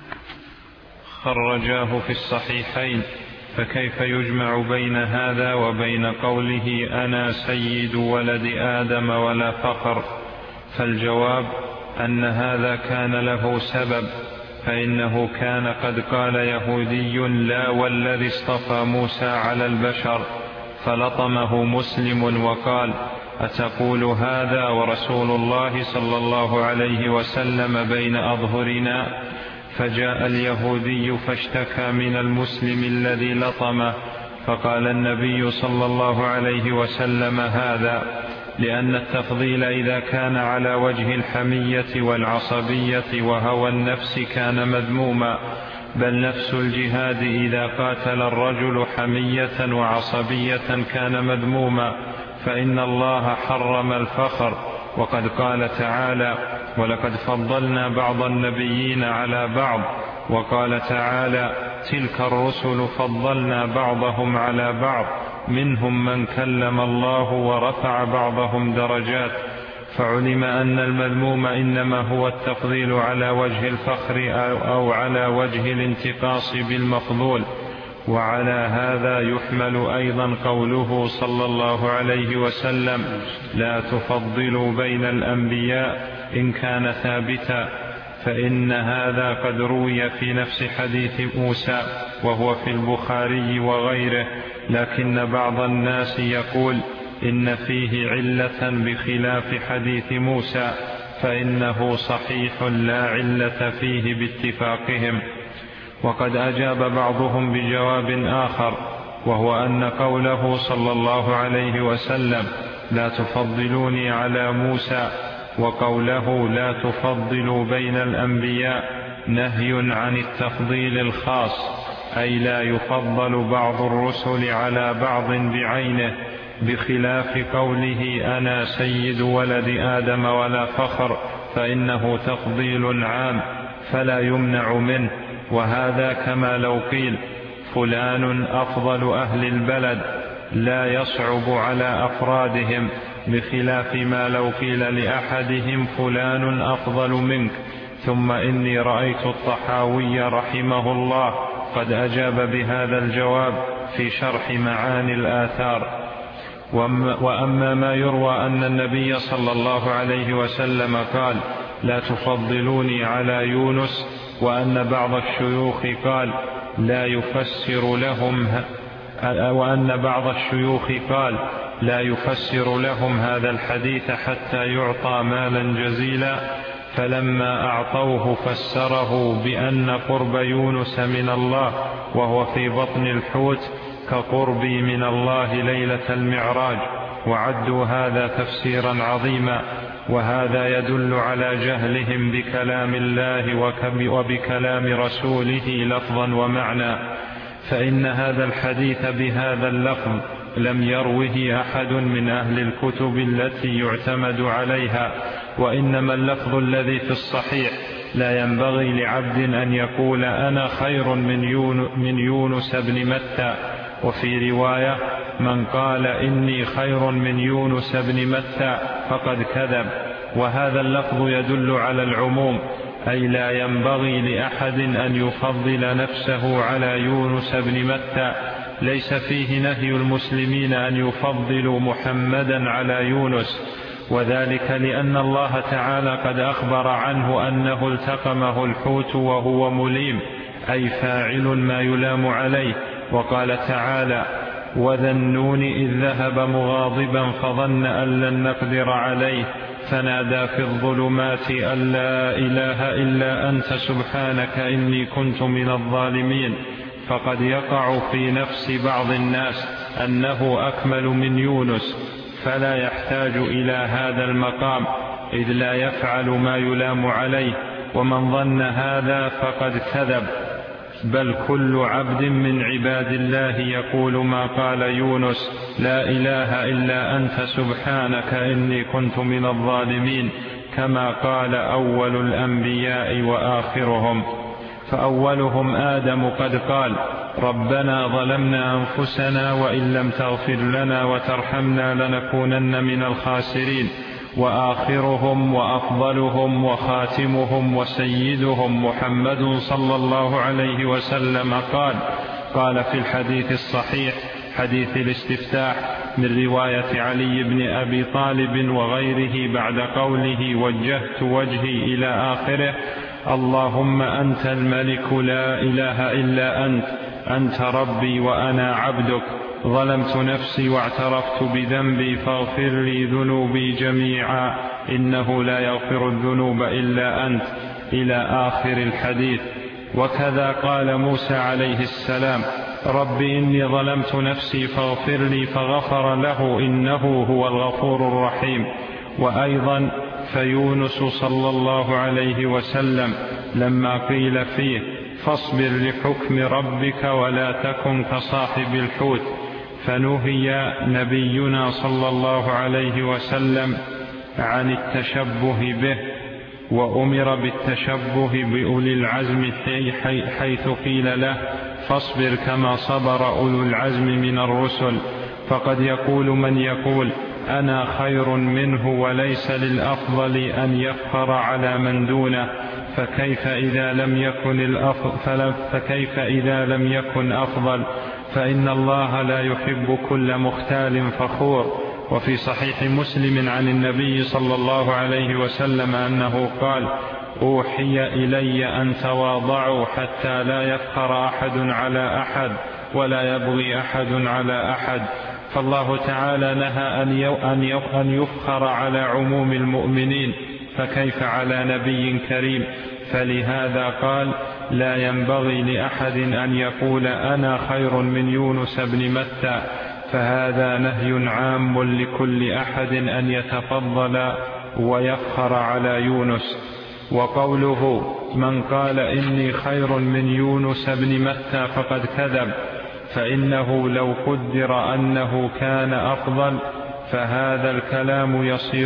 Speaker 2: خرجاه في الصحيحين، فكيف يجمع بين هذا وبين قوله: أنا سيد ولد آدم ولا فخر؟ فالجواب أن هذا كان له سبب، فإنه كان قد قال يهودي: لا والذي اصطفى موسى على البشر، فلطمه مسلم وقال: أتقول هذا ورسول الله صلى الله عليه وسلم بين أظهرنا؟ فجاء اليهودي فاشتكى من المسلم الذي لطمه، فقال النبي صلى الله عليه وسلم: هذا لأن التفضيل إذا كان على وجه الحمية والعصبية وهوى النفس كان مذموما، بل نفس الجهاد إذا قاتل الرجل حمية وعصبية كان مذموما، فإن الله حرم الفخر. وقد قال تعالى: ولقد فضلنا بعض النبيين على بعض. وقال تعالى: تلك الرسل فضلنا بعضهم على بعض، منهم من كلم الله ورفع بعضهم درجات. فعلم أن المذموم إنما هو التفضيل على وجه الفخر أو على وجه الانتقاص بالمفضول. وعلى هذا يحمل أيضا قوله صلى الله عليه وسلم: لا تفضلوا بين الأنبياء إن كان ثابتا، فإن هذا قد روي في نفس حديث موسى وهو في البخاري وغيره، لكن بعض الناس يقول إن فيه علة بخلاف حديث موسى، فإنه صحيح لا علة فيه باتفاقهم. وقد أجاب بعضهم بجواب آخر، وهو أن قوله صلى الله عليه وسلم: لا تفضلوني على موسى، وقوله لا تفضلوا بين الأنبياء نهي عن التفضيل الخاص، أي لا يفضل بعض الرسل على بعض بعينه، بخلاف قوله: أنا سيد ولد آدم ولا فخر، فإنه تفضيل عام فلا يمنع منه. وهذا كما لو قيل: فلان أفضل أهل البلد، لا يصعب على أفرادهم، بخلاف ما لو قيل لأحدهم: فلان أفضل منك. ثم إني رأيت الطحاوي رحمه الله قد أجاب بهذا الجواب في شرح معاني الآثار. وأما ما يروى أن النبي صلى الله عليه وسلم قال: لا تفضلوني على يونس، وأن بعض الشيوخ قال: لا يفسر لهم هذا الحديث حتى يعطى مالا جزيلا، فلما أعطوه فسره بأن قرب يونس من الله وهو في بطن الحوت كقربي من الله ليلة المعراج، وعدوا هذا تفسيرا عظيما. وهذا يدل على جهلهم بكلام الله وبكلام رسوله لفظا ومعنى، فإن هذا الحديث بهذا اللفظ لم يروه أحد من أهل الكتب التي يعتمد عليها، وإنما اللفظ الذي في الصحيح لا ينبغي لعبد أن يقول: أنا خير من يونس بن متى. وفي رواية: من قال إني خير من يونس بن متى فقد كذب. وهذا اللفظ يدل على العموم، أي لا ينبغي لأحد أن يفضل نفسه على يونس بن متى، ليس فيه نهي المسلمين أن يفضلوا محمدا على يونس، وذلك لأن الله تعالى قد أخبر عنه أنه التقمه الحوت وهو مليم، أي فاعل ما يلام عليه. وقال تعالى: وذا النون إذ ذهب مغاضبا فظن أن لن نقدر عليه فنادى في الظلمات أن لا إله إلا أنت سبحانك إني كنت من الظالمين. فقد يقع في نفس بعض الناس أنه أكمل من يونس، فلا يحتاج إلى هذا المقام، إذ لا يفعل ما يلام عليه، ومن ظن هذا فقد كذب. بل كل عبد من عباد الله يقول ما قال يونس: لا إله إلا أنت سبحانك إني كنت من الظالمين، كما قال أول الأنبياء وآخرهم. فأولهم آدم قد قال: ربنا ظلمنا أنفسنا وإن لم تغفر لنا وترحمنا لنكونن من الخاسرين. وآخرهم وأفضلهم وخاتمهم وسيدهم محمد صلى الله عليه وسلم قال في الحديث الصحيح حديث الاستفتاح من رواية علي بن أبي طالب وغيره بعد قوله: وجهت وجهي إلى آخره: اللهم أنت الملك لا إله إلا أنت ربي وأنا عبدك، ظلمت نفسي واعترفت بذنبي فاغفر لي ذنوبي جميعا إنه لا يغفر الذنوب إلا أنت، إلى آخر الحديث. وكذا قال موسى عليه السلام: رب إني ظلمت نفسي فاغفر لي، فغفر له إنه هو الغفور الرحيم. وأيضا فيونس صلى الله عليه وسلم لما قيل فيه: فاصبر لحكم ربك ولا تكن كصاحب الحوت، فنهي نبينا صلى الله عليه وسلم عن التشبه به، وأمر بالتشبه بأولي العزم حيث قيل له: فاصبر كما صبر أولو العزم من الرسل. فقد يقول من يقول: أنا خير منه وليس للأفضل أن يفخر على من دونه، فكيف إذا لم يكن أفضل، فإن الله لا يحب كل مختال فخور. وفي صحيح مسلم عن النبي صلى الله عليه وسلم أنه قال: أوحي إلي أن تواضعوا حتى لا يفخر أحد على أحد ولا يبغي أحد على أحد. فالله تعالى نهى أن يفخر على عموم المؤمنين، فكيف على نبي كريم؟ فلهذا قال: لا ينبغي لأحد أن يقول أنا خير من يونس بن متى، فهذا نهي عام لكل أحد أن يتفضل ويفخر على يونس. وقوله: من قال إني خير من يونس بن متى فقد كذب، فإنه لو قدر أنه كان أفضل فهذا الكلام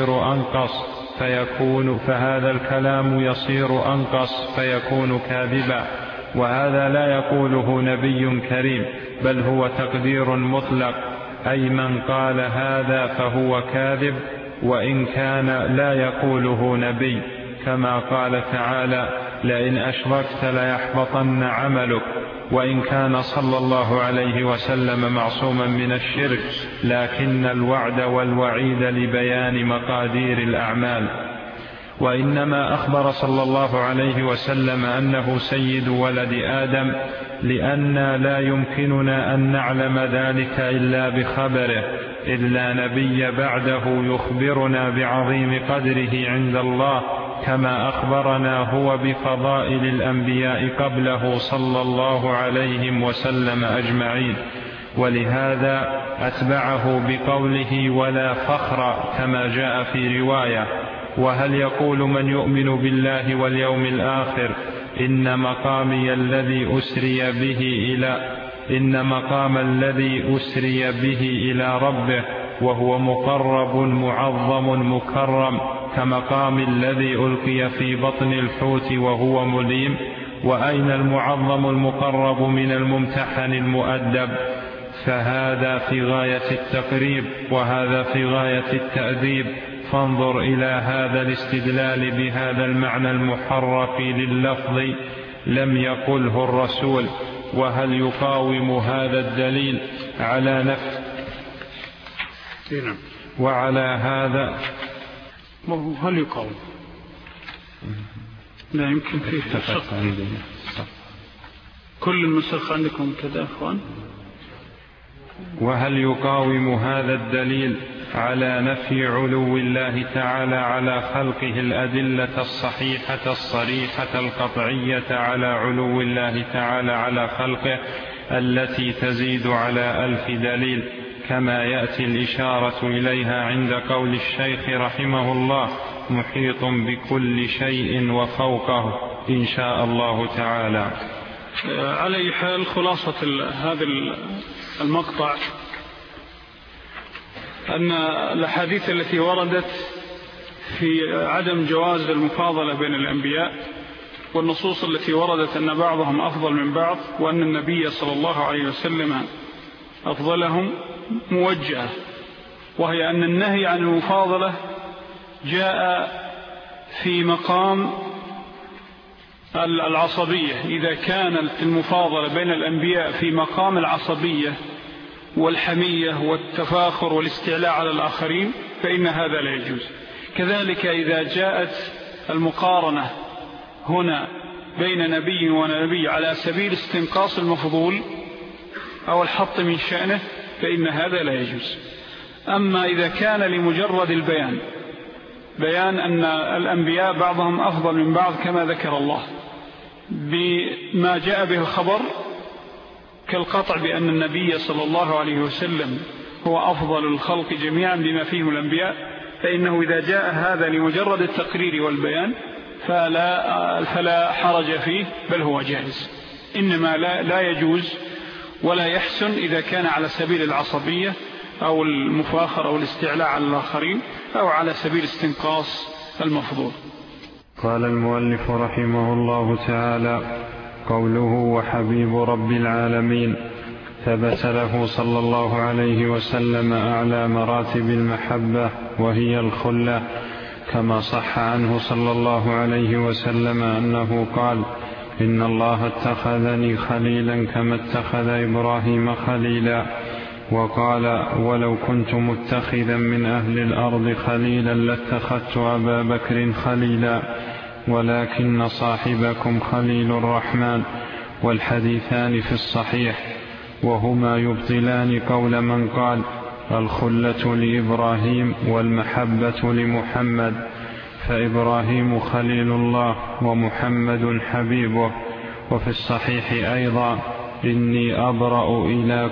Speaker 2: يصير أنقص فيكون كاذبا، وهذا لا يقوله نبي كريم، بل هو تقدير مطلق، أي من قال هذا فهو كاذب، وإن كان لا يقوله نبي، كما قال تعالى: لئن أشركت ليحبطن عملك. وإن كان صلى الله عليه وسلم معصوما من الشرك، لكن الوعد والوعيد لبيان مقادير الأعمال. وإنما أخبر صلى الله عليه وسلم أنه سيد ولد آدم لأن لا يمكننا أن نعلم ذلك إلا بخبره، إذ لا نبي بعده يخبرنا بعظيم قدره عند الله، كما أخبرنا هو بفضائل الأنبياء قبله صلى الله عليه وسلم أجمعين. ولهذا أتبعه بقوله: ولا فخر، كما جاء في رواية: وهل يقول من يؤمن بالله واليوم الآخر إن مقام الذي أسري به إلى ربه وهو مقرب معظم مكرم كمقام الذي ألقي في بطن الحوت وهو مليم؟ وأين المعظم المقرب من الممتحن المؤدب؟ فهذا في غاية التقريب وهذا في غاية التأديب، فانظر إلى هذا الاستدلال بهذا المعنى المحرف لللفظ لم يقله الرسول، وهل يقاوم هذا الدليل على نفس وعلى هذا
Speaker 1: هل يقاوم؟ لا يمكن فيه تفق. كل النسخ عندكم كذا أخوان.
Speaker 2: وهل يقاوم هذا الدليل على نفي علو الله تعالى على خلقه الأدلة الصحيحة الصريحة القطعية على علو الله تعالى على خلقه التي تزيد على 1000 دليل، كما يأتي الإشارة إليها عند قول الشيخ رحمه الله محيط بكل شيء وفوقه إن شاء الله تعالى.
Speaker 1: على أي حال خلاصة هذا المقطع أن الأحاديث التي وردت في عدم جواز المفاضلة بين الأنبياء، والنصوص التي وردت أن بعضهم أفضل من بعض وأن النبي صلى الله عليه وسلم أفضلهم موجهة، وهي أن النهي عن المفاضلة جاء في مقام العصبية. إذا كانت المفاضلة بين الأنبياء في مقام العصبية والحمية والتفاخر والاستعلاء على الآخرين فإن هذا لا يجوز. كذلك إذا جاءت المقارنة هنا بين نبي ونبي على سبيل استنقاص المفضول أو الحط من شأنه فإن هذا لا يجوز. أما إذا كان لمجرد بيان أن الأنبياء بعضهم أفضل من بعض كما ذكر الله بما جاء به الخبر كالقطع بأن النبي صلى الله عليه وسلم هو أفضل الخلق جميعا بما فيهم الأنبياء، فإنه إذا جاء هذا لمجرد التقرير والبيان فلا حرج فيه بل هو جائز. إنما لا يجوز ولا يحسن إذا كان على سبيل العصبية أو المفاخر أو الاستعلاء على الآخرين أو على سبيل استنقاص المفضول.
Speaker 2: قال المؤلف رحمه الله تعالى: قوله وحبيب رب العالمين ثبت له صلى الله عليه وسلم أعلى مراتب المحبة وهي الخلة، كما صح عنه صلى الله عليه وسلم أنه قال: إن الله اتخذني خليلا كما اتخذ إبراهيم خليلا. وقال: ولو كنت متخذا من أهل الأرض خليلا لاتخذت أبا بكر خليلا، ولكن صاحبكم خليل الرحمن. والحديثان في الصحيح، وهما يبطلان قول من قال الخلة لإبراهيم والمحبة لمحمد، فإبراهيم خليل الله ومحمد حبيبه. وفي الصحيح أيضا: إني أبرأ إلى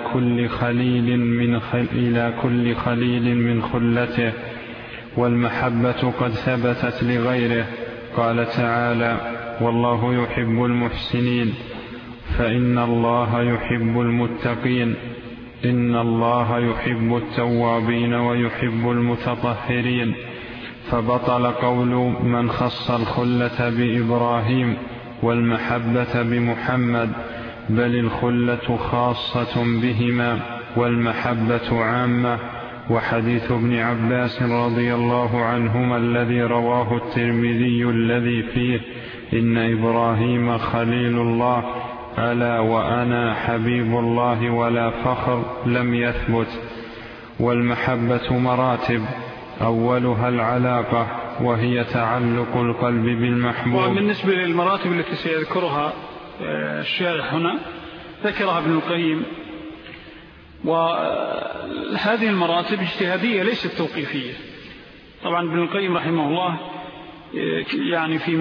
Speaker 2: كل خليل من خلته. والمحبة قد ثبتت لغيره، قال تعالى: والله يحب المحسنين، فإن الله يحب المتقين، إن الله يحب التوابين ويحب المتطهرين. فبطل قول من خص الخلة بإبراهيم والمحبة بمحمد، بل الخلة خاصة بهما والمحبة عامة. وحديث ابن عباس رضي الله عنهما الذي رواه الترمذي الذي فيه إن إبراهيم خليل الله ألا وأنا حبيب الله ولا فخر لم يثبت. والمحبة مراتب، أولها العلاقة وهي تعلق القلب بالمحبوب.
Speaker 1: وبالنسبة للمراتب التي سيذكرها الشارح هنا ذكرها ابن القيم، وهذه المراتب اجتهادية ليست توقيفية. طبعا ابن القيم رحمه الله يعني في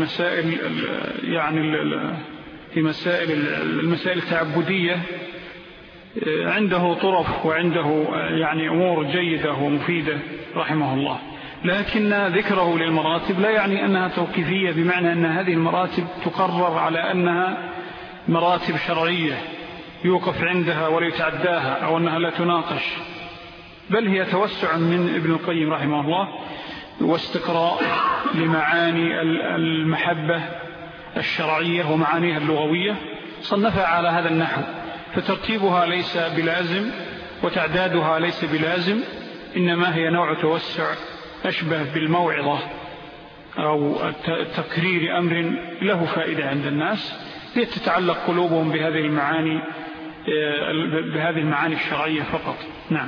Speaker 1: مسائل المسائل التعبدية عنده طرف وعنده يعني أمور جيدة ومفيدة رحمه الله، لكن ذكره للمراتب لا يعني أنها توقيفية بمعنى أن هذه المراتب تقرر على أنها مراتب شرعية يوقف عندها ولا يتعداها أو أنها لا تناقش، بل هي توسع من ابن القيم رحمه الله واستقراء لمعاني المحبة الشرعية ومعانيها اللغوية، صنفها على هذا النحو. فترتيبها ليس بلازم وتعدادها ليس بلازم، إنما هي نوع توسع أشبه بالموعظة أو تكرير أمر له فائدة عند الناس لتتعلق قلوبهم بهذه المعاني الشرعية فقط. نعم.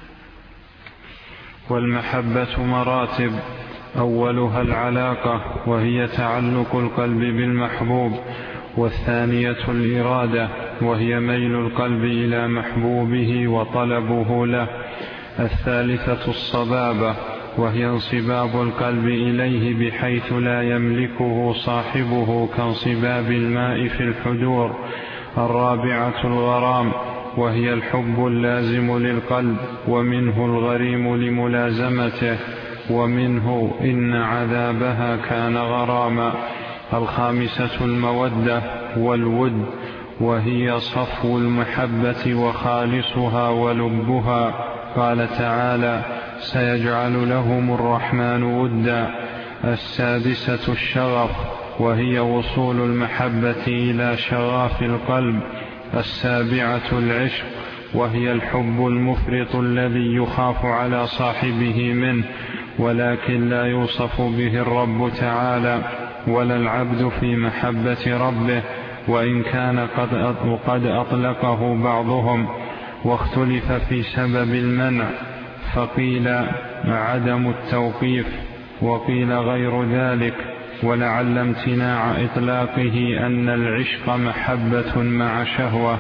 Speaker 2: والمحبة مراتب، أولها العلاقة وهي تعلق القلب بالمحبوب، والثانية الإرادة وهي ميل القلب إلى محبوبه وطلبه له، الثالثة الصبابة وهي انصباب القلب إليه بحيث لا يملكه صاحبه كانصباب الماء في الحجور، الرابعة الغرام وهي الحب اللازم للقلب ومنه الغريم لملازمته ومنه إن عذابها كان غراما، الخامسة المودة والود وهي صفو المحبة وخالصها ولبها، قال تعالى سيجعل لهم الرحمن ودا، السادسة الشغف وهي وصول المحبة إلى شغاف القلب، السابعة العشق وهي الحب المفرط الذي يخاف على صاحبه منه ولكن لا يوصف به الرب تعالى ولا العبد في محبة ربه، وإن كان قد أطلقه بعضهم، واختلف في سبب المنع، فقيل عدم التوقيف وقيل غير ذلك، ولعل امتناع إطلاقه أن العشق محبة مع شهوة.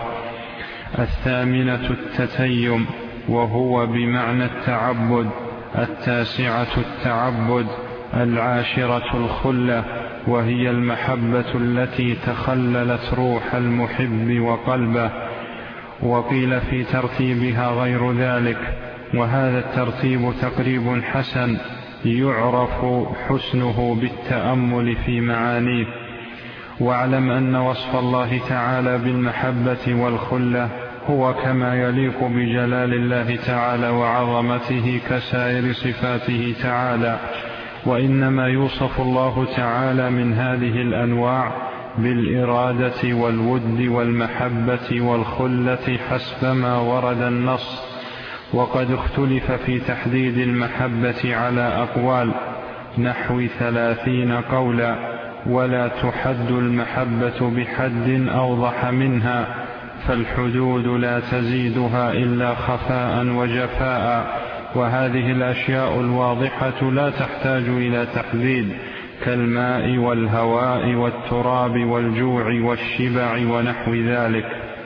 Speaker 2: الثامنة التتيم وهو بمعنى التعبد، التاسعة التعبد، العاشرة الخلة وهي المحبة التي تخللت روح المحب وقلبه، وقيل في ترتيبها غير ذلك، وهذا الترتيب تقريب حسن يعرف حسنه بالتأمل في معانيه. واعلم أن وصف الله تعالى بالمحبة والخلة هو كما يليق بجلال الله تعالى وعظمته كسائر صفاته تعالى، وإنما يوصف الله تعالى من هذه الأنواع بالإرادة والود والمحبة والخلة حسب ما ورد النص، وقد اختلف في تحديد المحبة على أقوال نحو 30 قولا، ولا تحد المحبة بحد أوضح منها، فالحدود لا تزيدها إلا خفاء وجفاء، وهذه الأشياء الواضحة لا تحتاج إلى تحديد كالماء والهواء والتراب والجوع والشبع ونحو ذلك.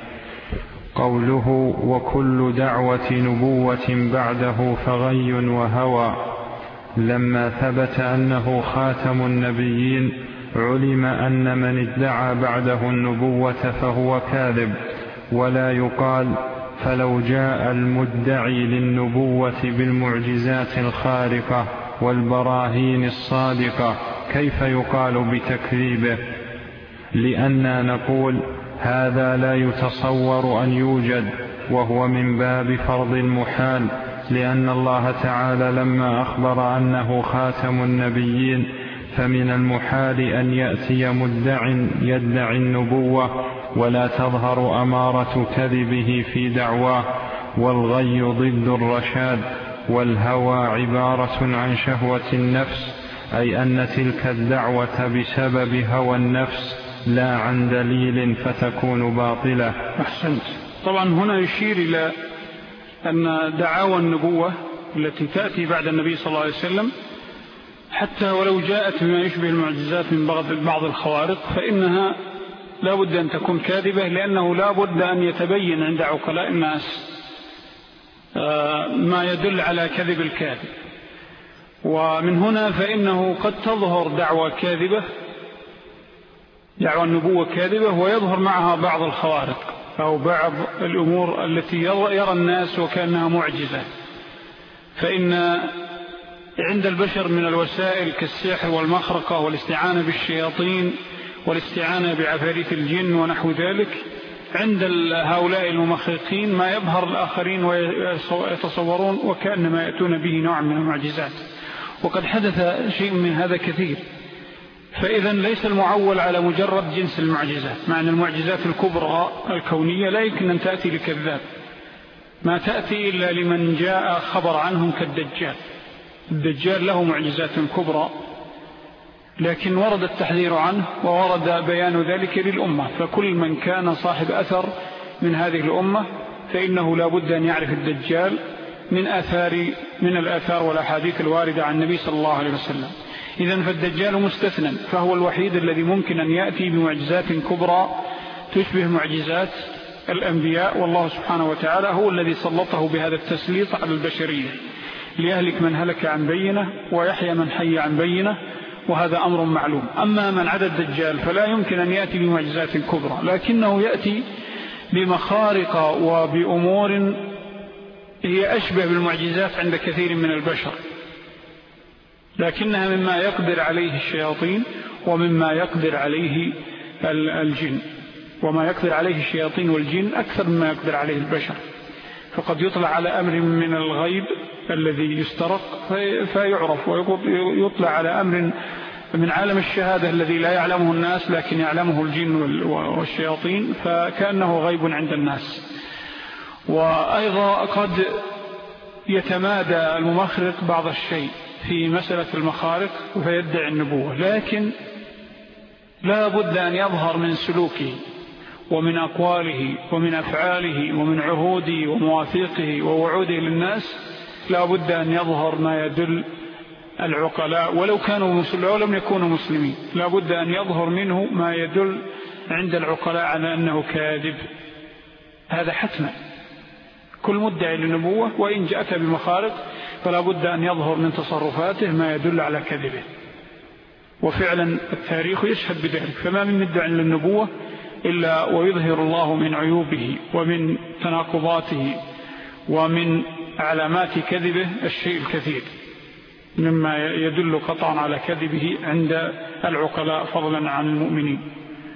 Speaker 2: قوله وكل دعوة نبوة بعده فغي وهوى، لما ثبت أنه خاتم النبيين علم أن من ادعى بعده النبوة فهو كاذب، ولا يقال فلو جاء المدعي للنبوة بالمعجزات الخارقة والبراهين الصادقة كيف يقال بتكذيبه، لأننا نقول هذا لا يتصور أن يوجد، وهو من باب فرض المحال، لأن الله تعالى لما أخبر أنه خاتم النبيين فمن المحال أن يأتي مدع يدعي النبوة ولا تظهر أمارة كذبه في دعواه، والغي ضد الرشاد، والهوى عبارة عن شهوة النفس، أي أن تلك الدعوة بسبب هوى النفس لا عن دليل فتكون باطلة.
Speaker 1: أحسنت. طبعا هنا يشير إلى أن دعاوى النبوة التي تأتي بعد النبي صلى الله عليه وسلم حتى ولو جاءت بما يشبه المعجزات من بعض الخوارق فإنها لا بد أن تكون كاذبة، لأنه لا بد أن يتبين عند عقلاء الناس ما يدل على كذب الكاذب، ومن هنا فإنه قد تظهر دعوى كاذبة، دعوى النبوة كاذبة، ويظهر معها بعض الخوارق أو بعض الأمور التي يرى الناس وكأنها معجزة. فإن عند البشر من الوسائل كالسحر والمخرقة والاستعانة بالشياطين والاستعانة بعفاريت الجن ونحو ذلك، عند هؤلاء الممخرقين ما يظهر الآخرين ويتصورون وكأنما يأتون به نوع من المعجزات، وقد حدث شيء من هذا كثير. فإذا ليس المعول على مجرد جنس المعجزات، مع أن المعجزات الكبرى الكونية لا يمكن أن تأتي لكذاب، ما تأتي إلا لمن جاء خبر عنهم كالدجال، الدجال له معجزات كبرى، لكن ورد التحذير عنه وورد بيان ذلك للأمة، فكل من كان صاحب أثر من هذه الأمة فإنه لا بد أن يعرف الدجال من الآثار والأحاديث الواردة عن النبي صلى الله عليه وسلم. إذن فالدجال مستثنى، فهو الوحيد الذي ممكن أن يأتي بمعجزات كبرى تشبه معجزات الأنبياء، والله سبحانه وتعالى هو الذي سلطه بهذا التسليط على البشرية ليهلك من هلك عن بينه ويحيى من حي عن بينه، وهذا أمر معلوم. أما من عدا الدجال فلا يمكن أن يأتي بمعجزات كبرى، لكنه يأتي بمخارق وبأمور هي أشبه بالمعجزات عند كثير من البشر، لكنها مما يقدر عليه الشياطين ومما يقدر عليه الجن، وما يقدر عليه الشياطين والجن أكثر مما يقدر عليه البشر. فقد يطلع على أمر من الغيب الذي يسترق فيعرف، ويطلع على أمر من عالم الشهادة الذي لا يعلمه الناس لكن يعلمه الجن والشياطين، فكأنه غيب عند الناس. وأيضا قد يتمادى الممخرق بعض الشيء في مسألة المخارق فيدعي النبوة، لكن لا بد أن يظهر من سلوكه ومن أقواله ومن أفعاله ومن عهوده ومواثيقه ووعوده للناس، لا بد أن يظهر ما يدل العقلاء ولو كانوا مسلمين ولم يكونوا مسلمين، لا بد أن يظهر منه ما يدل عند العقلاء على أنه كاذب. هذا حتما، كل مدعي للنبوة وإن جاءت بمخارق فلا بد أن يظهر من تصرفاته ما يدل على كذبه، وفعلا التاريخ يشهد بذلك. فما من مدعي للنبوة إلا ويظهر الله من عيوبه ومن تناقضاته ومن علامات كذبه الشيء الكثير مما يدل قطعا على كذبه عند العقلاء فضلا عن المؤمنين.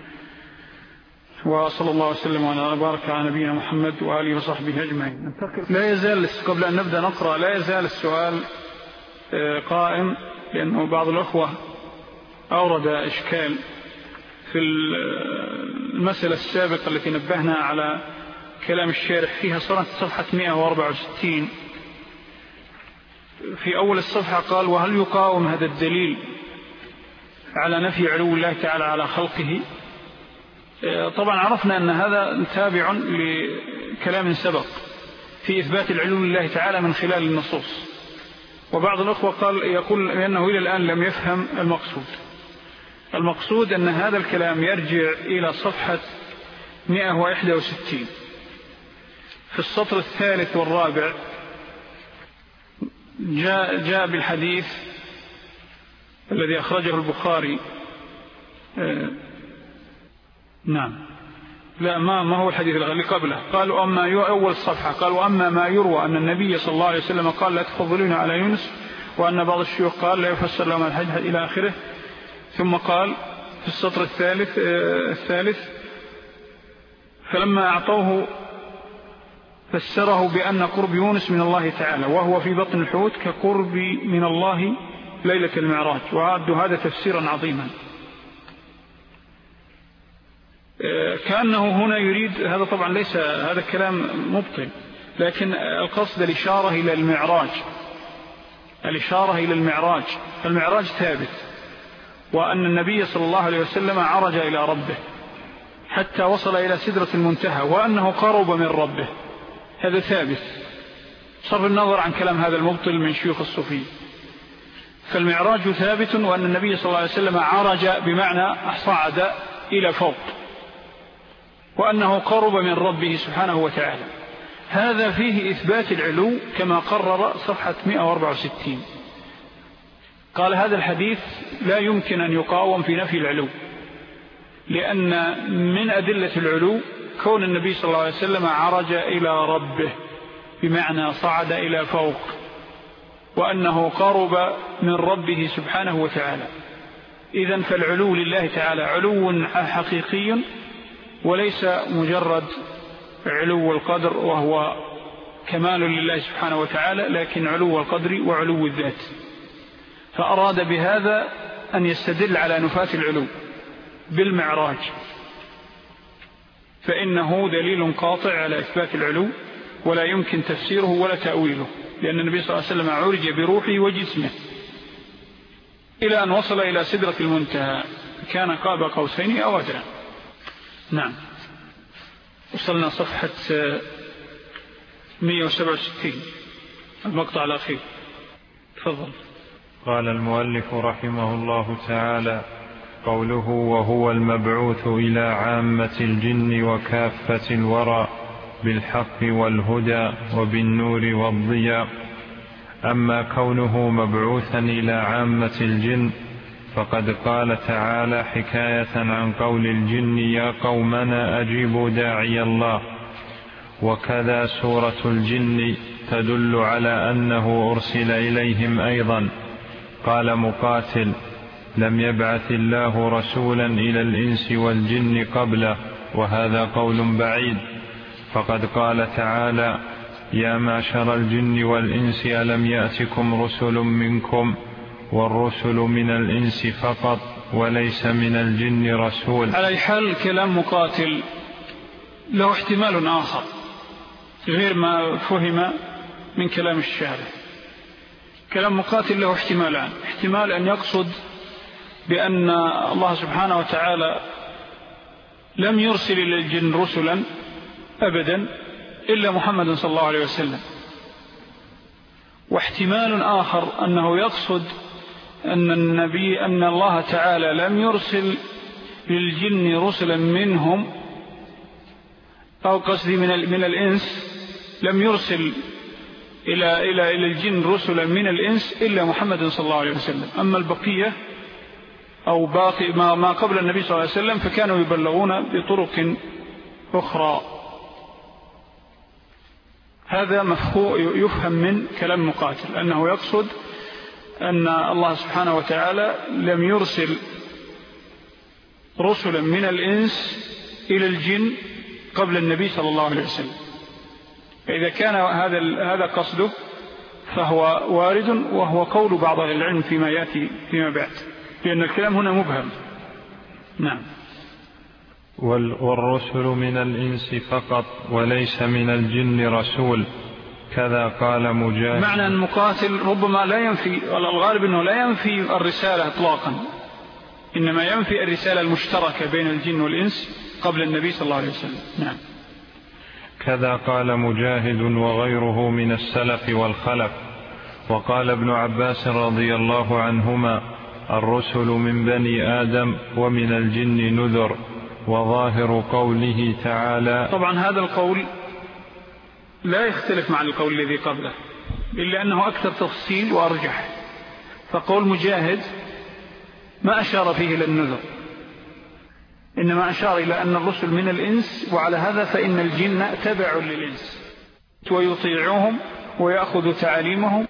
Speaker 1: وصلى الله وسلم وبارك على نبينا محمد وآله وصحبه أجمعين. لا يزال قبل أن نبدأ نقرأ لا يزال السؤال قائم، لأنه بعض الأخوة أورد إشكال في المسألة السابقة التي نبهنا على كلام الشارح فيها، صفحة 164. في أول الصفحة قال: وهل يقاوم هذا الدليل على نفي علو الله تعالى على خلقه؟ طبعا عرفنا أن هذا تابع لكلام سبق في إثبات العلو لله تعالى من خلال النصوص، وبعض الأخوة يقول أنه إلى الآن لم يفهم المقصود أن هذا الكلام يرجع إلى صفحة 161 في السطر الثالث والرابع. جاء بالحديث الذي أخرجه البخاري. نعم، لا ما هو الحديث اللي قبله. قالوا أما أول الصفحة قال: وأما ما يروى أن النبي صلى الله عليه وسلم قال: لا تفضلون على يونس، وأن بعض الشيوخ قال: لا يفسر لهم الحج إلى آخره. ثم قال في السطر الثالث: فلما أعطوه فسره بأن قرب يونس من الله تعالى وهو في بطن الحوت كقرب من الله ليلة المعراج، وعد هذا تفسيرا عظيما. كأنه هنا يريد، هذا طبعا ليس هذا الكلام مبطل، لكن القصد الإشارة إلى المعراج، المعراج ثابت، وأن النبي صلى الله عليه وسلم عرج إلى ربه حتى وصل إلى سدرة المنتهى، وأنه قرب من ربه، هذا ثابت، صرف النظر عن كلام هذا المبطل من شيوخ الصوفية. فالمعراج ثابت، وأن النبي صلى الله عليه وسلم عرج بمعنى صعد إلى فوق، وأنه قرب من ربه سبحانه وتعالى. هذا فيه إثبات العلو كما قرر صفحة 164. قال: هذا الحديث لا يمكن أن يقاوم في نفي العلو، لأن من أدلة العلو كون النبي صلى الله عليه وسلم عرج إلى ربه بمعنى صعد إلى فوق، وأنه قرب من ربه سبحانه وتعالى. إذن فالعلو لله تعالى علو حقيقي، وليس مجرد علو القدر وهو كمال لله سبحانه وتعالى، لكن علو القدر وعلو الذات. فأراد بهذا أن يستدل على نفاة العلو بالمعراج، فإنه دليل قاطع على إثبات العلو ولا يمكن تفسيره ولا تأويله، لأن النبي صلى الله عليه وسلم عرج بروحه وجسمه إلى أن وصل إلى سدرة المنتهى، كان قاب قوسين أو أدنى. نعم. وصلنا صفحة 167 المقطع الأخير. تفضل.
Speaker 2: قال المؤلف رحمه الله تعالى: قوله وهو المبعوث إلى عامة الجن وكافة الورى بالحق والهدى وبالنور والضياء. أما كونه مبعوثا إلى عامة الجن فقد قال تعالى حكاية عن قول الجن: يا قومنا أجيبوا داعي الله. وكذا سورة الجن تدل على أنه أرسل إليهم أيضا. قال مقاتل: لم يبعث الله رسولا إلى الإنس والجن قبله، وهذا قول بعيد، فقد قال تعالى: يا معشر الجن والإنس ألم يأتكم رسل منكم، والرسل من الإنس فقط وليس من الجن رسول.
Speaker 1: على أي حال كلام مقاتل له احتمال آخر غير ما فهم من كلام الشارع. كلام مقاتل له احتمالان: احتمال أن يقصد بأن الله سبحانه وتعالى لم يرسل إلى الجن رسلا أبدا إلا محمد صلى الله عليه وسلم. واحتمال آخر أنه يقصد أن الله تعالى لم يرسل للجن رسلا منهم، أو قصدي من الإنس، لم يرسل إلى الجن رسلا من الإنس إلا محمد صلى الله عليه وسلم. أما البقية أو باقي ما قبل النبي صلى الله عليه وسلم فكانوا يبلغون بطرق أخرى. هذا يفهم من كلام مقاتل أنه يقصد أن الله سبحانه وتعالى لم يرسل رسلا من الإنس إلى الجن قبل النبي صلى الله عليه وسلم. فإذا كان هذا قصده فهو وارد، وهو قول بعض أهل العلم فيما يأتي فيما بعد، لأن الكلام هنا مبهم. نعم.
Speaker 2: والرسل من الإنس فقط وليس من الجن رسول، كذا قال مجاهد.
Speaker 1: معنى أن مقاتل ربما لا ينفي، والغالب أنه لا ينفي الرسالة إطلاقا، إنما ينفي الرسالة المشتركة بين الجن والإنس قبل النبي صلى الله عليه وسلم. نعم.
Speaker 2: كذا قال مجاهد وغيره من السلف والخلف. وقال ابن عباس رضي الله عنهما: الرسل من بني آدم ومن الجن نذر. وظاهر قوله تعالى.
Speaker 1: طبعا هذا القول لا يختلف مع القول الذي قبله، إلا أنه أكثر تفصيل وأرجح. فقول مجاهد ما أشار فيه إلى النذر، إنما أشار إلى أن الرسل من الإنس، وعلى هذا فإن الجن تبع للإنس ويطيعوهم ويأخذ تعاليمهم